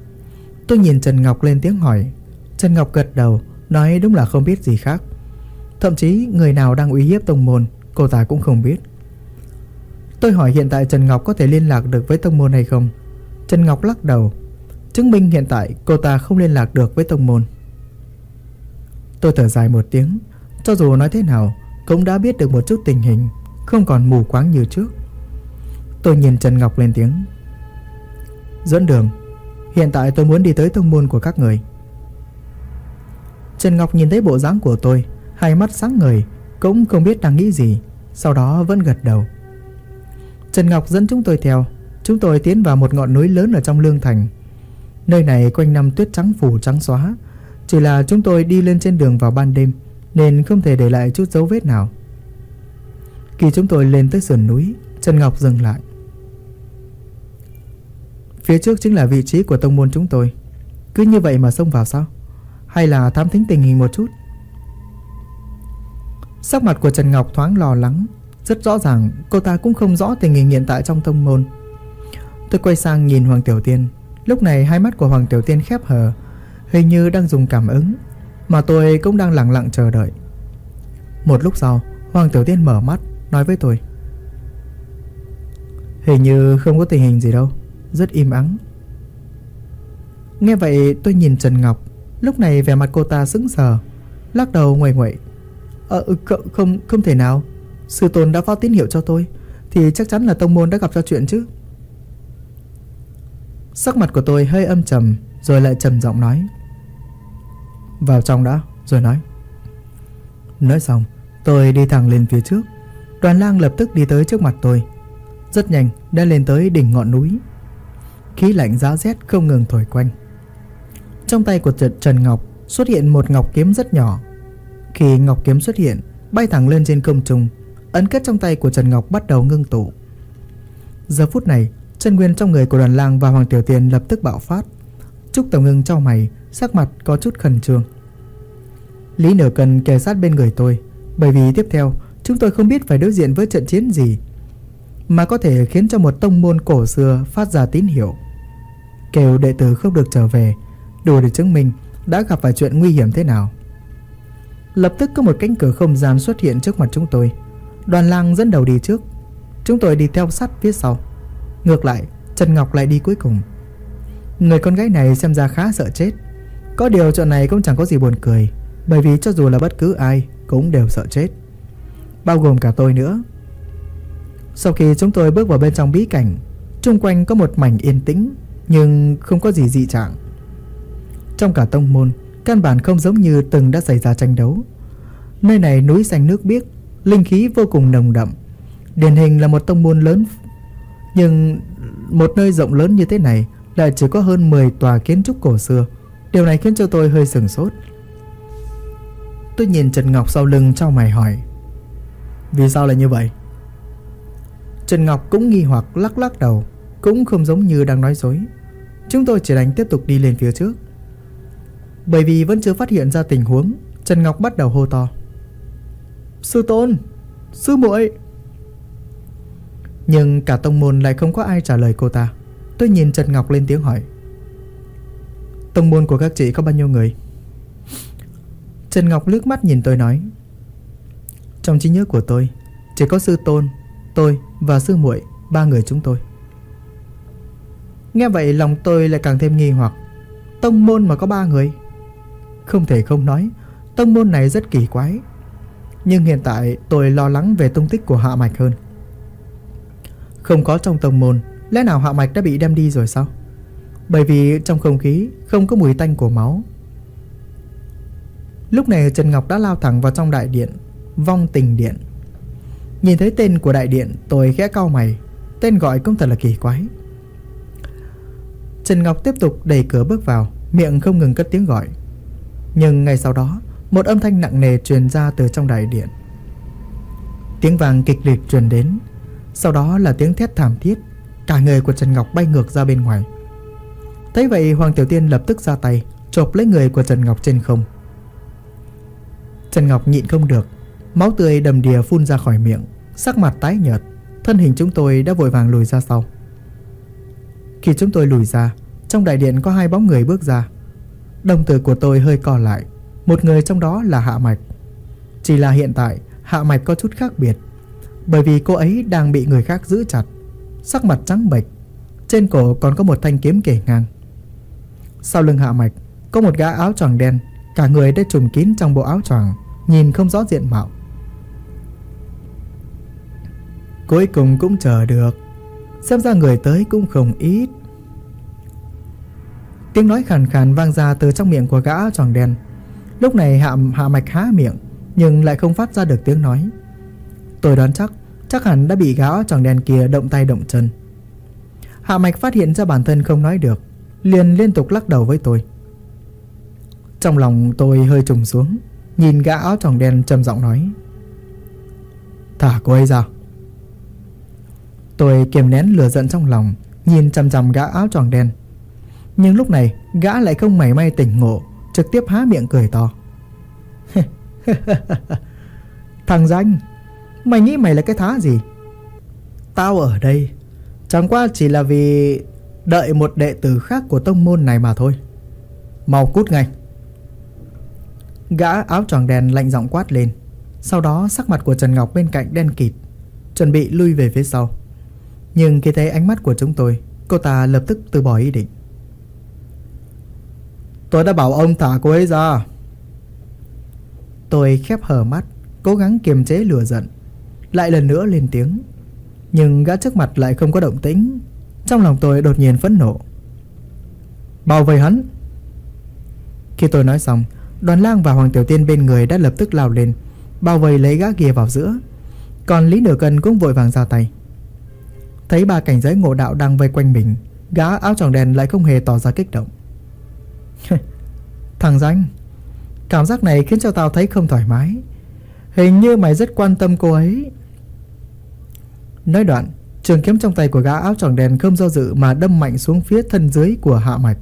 Tôi nhìn Trần Ngọc lên tiếng hỏi. Trần Ngọc gật đầu, nói đúng là không biết gì khác. Thậm chí người nào đang uy hiếp tông môn cô ta cũng không biết. Tôi hỏi hiện tại Trần Ngọc có thể liên lạc được với tông môn hay không. Trần Ngọc lắc đầu, chứng minh hiện tại cô ta không liên lạc được với tông môn. Tôi thở dài một tiếng. Cho dù nói thế nào cũng đã biết được một chút tình hình, không còn mù quáng như trước. Tôi nhìn Trần Ngọc lên tiếng: "Dẫn đường, hiện tại tôi muốn đi tới tông môn của các người." Trần Ngọc nhìn thấy bộ dáng của tôi, hai mắt sáng ngời, cũng không biết đang nghĩ gì, sau đó vẫn gật đầu. Trần Ngọc dẫn chúng tôi theo. Chúng tôi tiến vào một ngọn núi lớn ở trong Lương Thành. Nơi này quanh năm tuyết trắng phủ trắng xóa, chỉ là chúng tôi đi lên trên đường vào ban đêm nên không thể để lại chút dấu vết nào. Khi chúng tôi lên tới sườn núi, Trần Ngọc dừng lại. "Phía trước chính là vị trí của tông môn chúng tôi. Cứ như vậy mà xông vào sao? Hay là thám thính tình hình một chút?" Sắc mặt của Trần Ngọc thoáng lo lắng. Rất rõ ràng cô ta cũng không rõ tình hình hiện tại trong tông môn. Tôi quay sang nhìn Hoàng Tiểu Tiên. Lúc này hai mắt của Hoàng Tiểu Tiên khép hờ, hình như đang dùng cảm ứng, mà tôi cũng đang lặng lặng chờ đợi. Một lúc sau, Hoàng Tiểu Tiên mở mắt, nói với tôi: "Hình như không có tình hình gì đâu, rất im ắng." Nghe vậy tôi nhìn Trần Ngọc. Lúc này vẻ mặt cô ta sững sờ, lắc đầu nguậy nguậy: Không thể nào. Sư tôn đã phát tín hiệu cho tôi, thì chắc chắn là tông môn đã gặp ra chuyện chứ." Sắc mặt của tôi hơi âm trầm, rồi lại trầm giọng nói: "Vào trong đã, rồi nói." Nói xong, tôi đi thẳng lên phía trước. Đoàn Lang lập tức đi tới trước mặt tôi. Rất nhanh đã lên tới đỉnh ngọn núi. Khí lạnh giá rét không ngừng thổi quanh. Trong tay của Trần Ngọc xuất hiện một ngọc kiếm rất nhỏ. Khi ngọc kiếm xuất hiện, bay thẳng lên trên không trung, ấn kết trong tay của Trần Ngọc bắt đầu ngưng tụ. Giờ phút này, chân nguyên trong người của Đoàn Lang và Hoàng Tiểu Tiên lập tức bạo phát. Trúc Tổng Ngưng chau mày, sắc mặt có chút khẩn trương. Lý Nửa Cần kề sát bên người tôi, bởi vì tiếp theo chúng tôi không biết phải đối diện với trận chiến gì mà có thể khiến cho một tông môn cổ xưa phát ra tín hiệu kêu đệ tử không được trở về, đủ để chứng minh đã gặp phải chuyện nguy hiểm thế nào. Lập tức có một cánh cửa không gian xuất hiện trước mặt chúng tôi. Đoàn Lang dẫn đầu đi trước, chúng tôi đi theo sát phía sau. Ngược lại, Trần Ngọc lại đi cuối cùng. Người con gái này xem ra khá sợ chết. Có điều chuyện này cũng chẳng có gì buồn cười, bởi vì cho dù là bất cứ ai cũng đều sợ chết, bao gồm cả tôi nữa. Sau khi chúng tôi bước vào bên trong bí cảnh, xung quanh có một mảnh yên tĩnh, nhưng không có gì dị trạng. Trong cả tông môn, căn bản không giống như từng đã xảy ra tranh đấu. Nơi này núi xanh nước biếc, linh khí vô cùng nồng đậm, điển hình là một tông môn lớn. Nhưng một nơi rộng lớn như thế này lại chỉ có hơn 10 tòa kiến trúc cổ xưa. Điều này khiến cho tôi hơi sửng sốt. Tôi nhìn Trần Ngọc sau lưng chau mày hỏi: "Vì sao lại như vậy?" Trần Ngọc cũng nghi hoặc lắc lắc đầu, cũng không giống như đang nói dối. Chúng tôi chỉ đành tiếp tục đi lên phía trước. Bởi vì vẫn chưa phát hiện ra tình huống, Trần Ngọc bắt đầu hô to: "Sư tôn! Sư muội!" Nhưng cả tông môn lại không có ai trả lời cô ta. Tôi nhìn Trần Ngọc lên tiếng hỏi: "Tông môn của các chị có bao nhiêu người?" Trần Ngọc liếc mắt nhìn tôi nói: "Trong trí nhớ của tôi, chỉ có sư tôn, tôi và sư muội, 3 người chúng tôi." Nghe vậy lòng tôi lại càng thêm nghi hoặc. Tông môn mà có 3 người? Không thể không nói, tông môn này rất kỳ quái. Nhưng hiện tại tôi lo lắng về tung tích của Hạ Mạch hơn. Không có trong tông môn, lẽ nào Hạ Mạch đã bị đem đi rồi sao? Bởi vì trong không khí không có mùi tanh của máu. Lúc này Trần Ngọc đã lao thẳng vào trong đại điện, Vong Tình Điện. Nhìn thấy tên của đại điện, tôi khẽ cau mày. Tên gọi cũng thật là kỳ quái. Trần Ngọc tiếp tục đẩy cửa bước vào, miệng không ngừng cất tiếng gọi. Nhưng ngay sau đó, một âm thanh nặng nề truyền ra từ trong đại điện. Tiếng vang kịch liệt truyền đến, sau đó là tiếng thét thảm thiết. Cả người của Trần Ngọc bay ngược ra bên ngoài. Thấy vậy, Hoàng Tiểu Tiên lập tức ra tay chộp lấy người của Trần Ngọc trên không. Trần Ngọc nhịn không được, máu tươi đầm đìa phun ra khỏi miệng, sắc mặt tái nhợt. Thân hình chúng tôi đã vội vàng lùi ra sau. Khi chúng tôi lùi ra, trong đại điện có 2 bóng người bước ra. Đồng tử của tôi hơi co lại. Một người trong đó là Hạ Mạch. Chỉ là hiện tại Hạ Mạch có chút khác biệt, bởi vì cô ấy đang bị người khác giữ chặt, sắc mặt trắng bệch, trên cổ còn có một thanh kiếm kề ngang. Sau lưng Hạ Mạch có một gã áo choàng đen, cả người đã trùm kín trong bộ áo choàng, nhìn không rõ diện mạo. Cuối cùng cũng chờ được, xem ra người tới cũng không ít. Tiếng nói khàn khàn vang ra từ trong miệng của gã áo choàng đen. Lúc này Hạ Mạch há miệng nhưng lại không phát ra được tiếng nói. Tôi đoán chắc hẳn đã bị gã áo choàng đen kia động tay động chân. Hạ Mạch phát hiện ra bản thân không nói được, liền liên tục lắc đầu với tôi. Trong lòng tôi hơi trùng xuống, nhìn gã áo choàng đen trầm giọng nói: Thả cô ấy ra. Tôi kiềm nén lửa giận trong lòng, nhìn chằm chằm gã áo choàng đen. Nhưng lúc này gã lại không mảy may tỉnh ngộ, trực tiếp há miệng cười to. Thằng danh, mày nghĩ mày là cái thá gì? Tao ở đây chẳng qua chỉ là vì đợi một đệ tử khác của tông môn này mà thôi. Mau cút ngay. Gã áo choàng đen lạnh giọng quát lên. Sau đó sắc mặt của Trần Ngọc bên cạnh đen kịt, chuẩn bị lui về phía sau. Nhưng khi thấy ánh mắt của chúng tôi, cô ta lập tức từ bỏ ý định. Tôi đã bảo ông thả cô ấy ra. Tôi khép hờ mắt, cố gắng kiềm chế lửa giận, lại lần nữa lên tiếng. Nhưng gã trước mặt lại không có động tĩnh. Trong lòng tôi đột nhiên phẫn nộ. Bao vây hắn. Khi tôi nói xong, Đoàn Lang và Hoàng Tiểu Tiên bên người đã lập tức lao lên, bao vây lấy gã kia vào giữa. Còn Lý Nửa Cân cũng vội vàng ra tay. Thấy ba cảnh giới ngộ đạo đang vây quanh mình, gã áo choàng đen lại không hề tỏ ra kích động. Thằng danh, cảm giác này khiến cho tao thấy không thoải mái. Hình như mày rất quan tâm cô ấy. Nói đoạn, trường kiếm trong tay của gã áo choàng đen không do dự mà đâm mạnh xuống phía thân dưới của Hạ Mạch.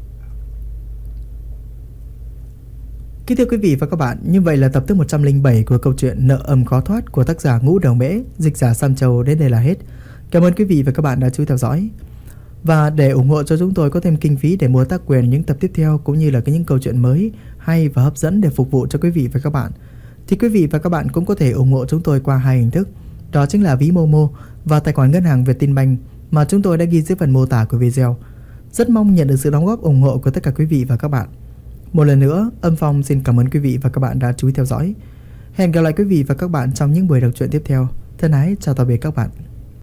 Kính thưa quý vị và các bạn, như vậy là tập thứ 107 của câu chuyện Nợ Âm Khó Thoát của tác giả Ngũ Đầu Mễ, dịch giả San Châu đến đây là hết. Cảm ơn quý vị và các bạn đã chú ý theo dõi. Và để ủng hộ cho chúng tôi có thêm kinh phí để mua tác quyền những tập tiếp theo, cũng như là những câu chuyện mới hay và hấp dẫn để phục vụ cho quý vị và các bạn, thì quý vị và các bạn cũng có thể ủng hộ chúng tôi qua hai hình thức. Đó chính là ví Momo và tài khoản ngân hàng Vietinbank mà chúng tôi đã ghi dưới phần mô tả của video. Rất mong nhận được sự đóng góp ủng hộ của tất cả quý vị và các bạn. Một lần nữa, Âm Phong xin cảm ơn quý vị và các bạn đã chú ý theo dõi. Hẹn gặp lại quý vị và các bạn trong những buổi đọc truyện tiếp theo. Thân ái chào tạm biệt các bạn.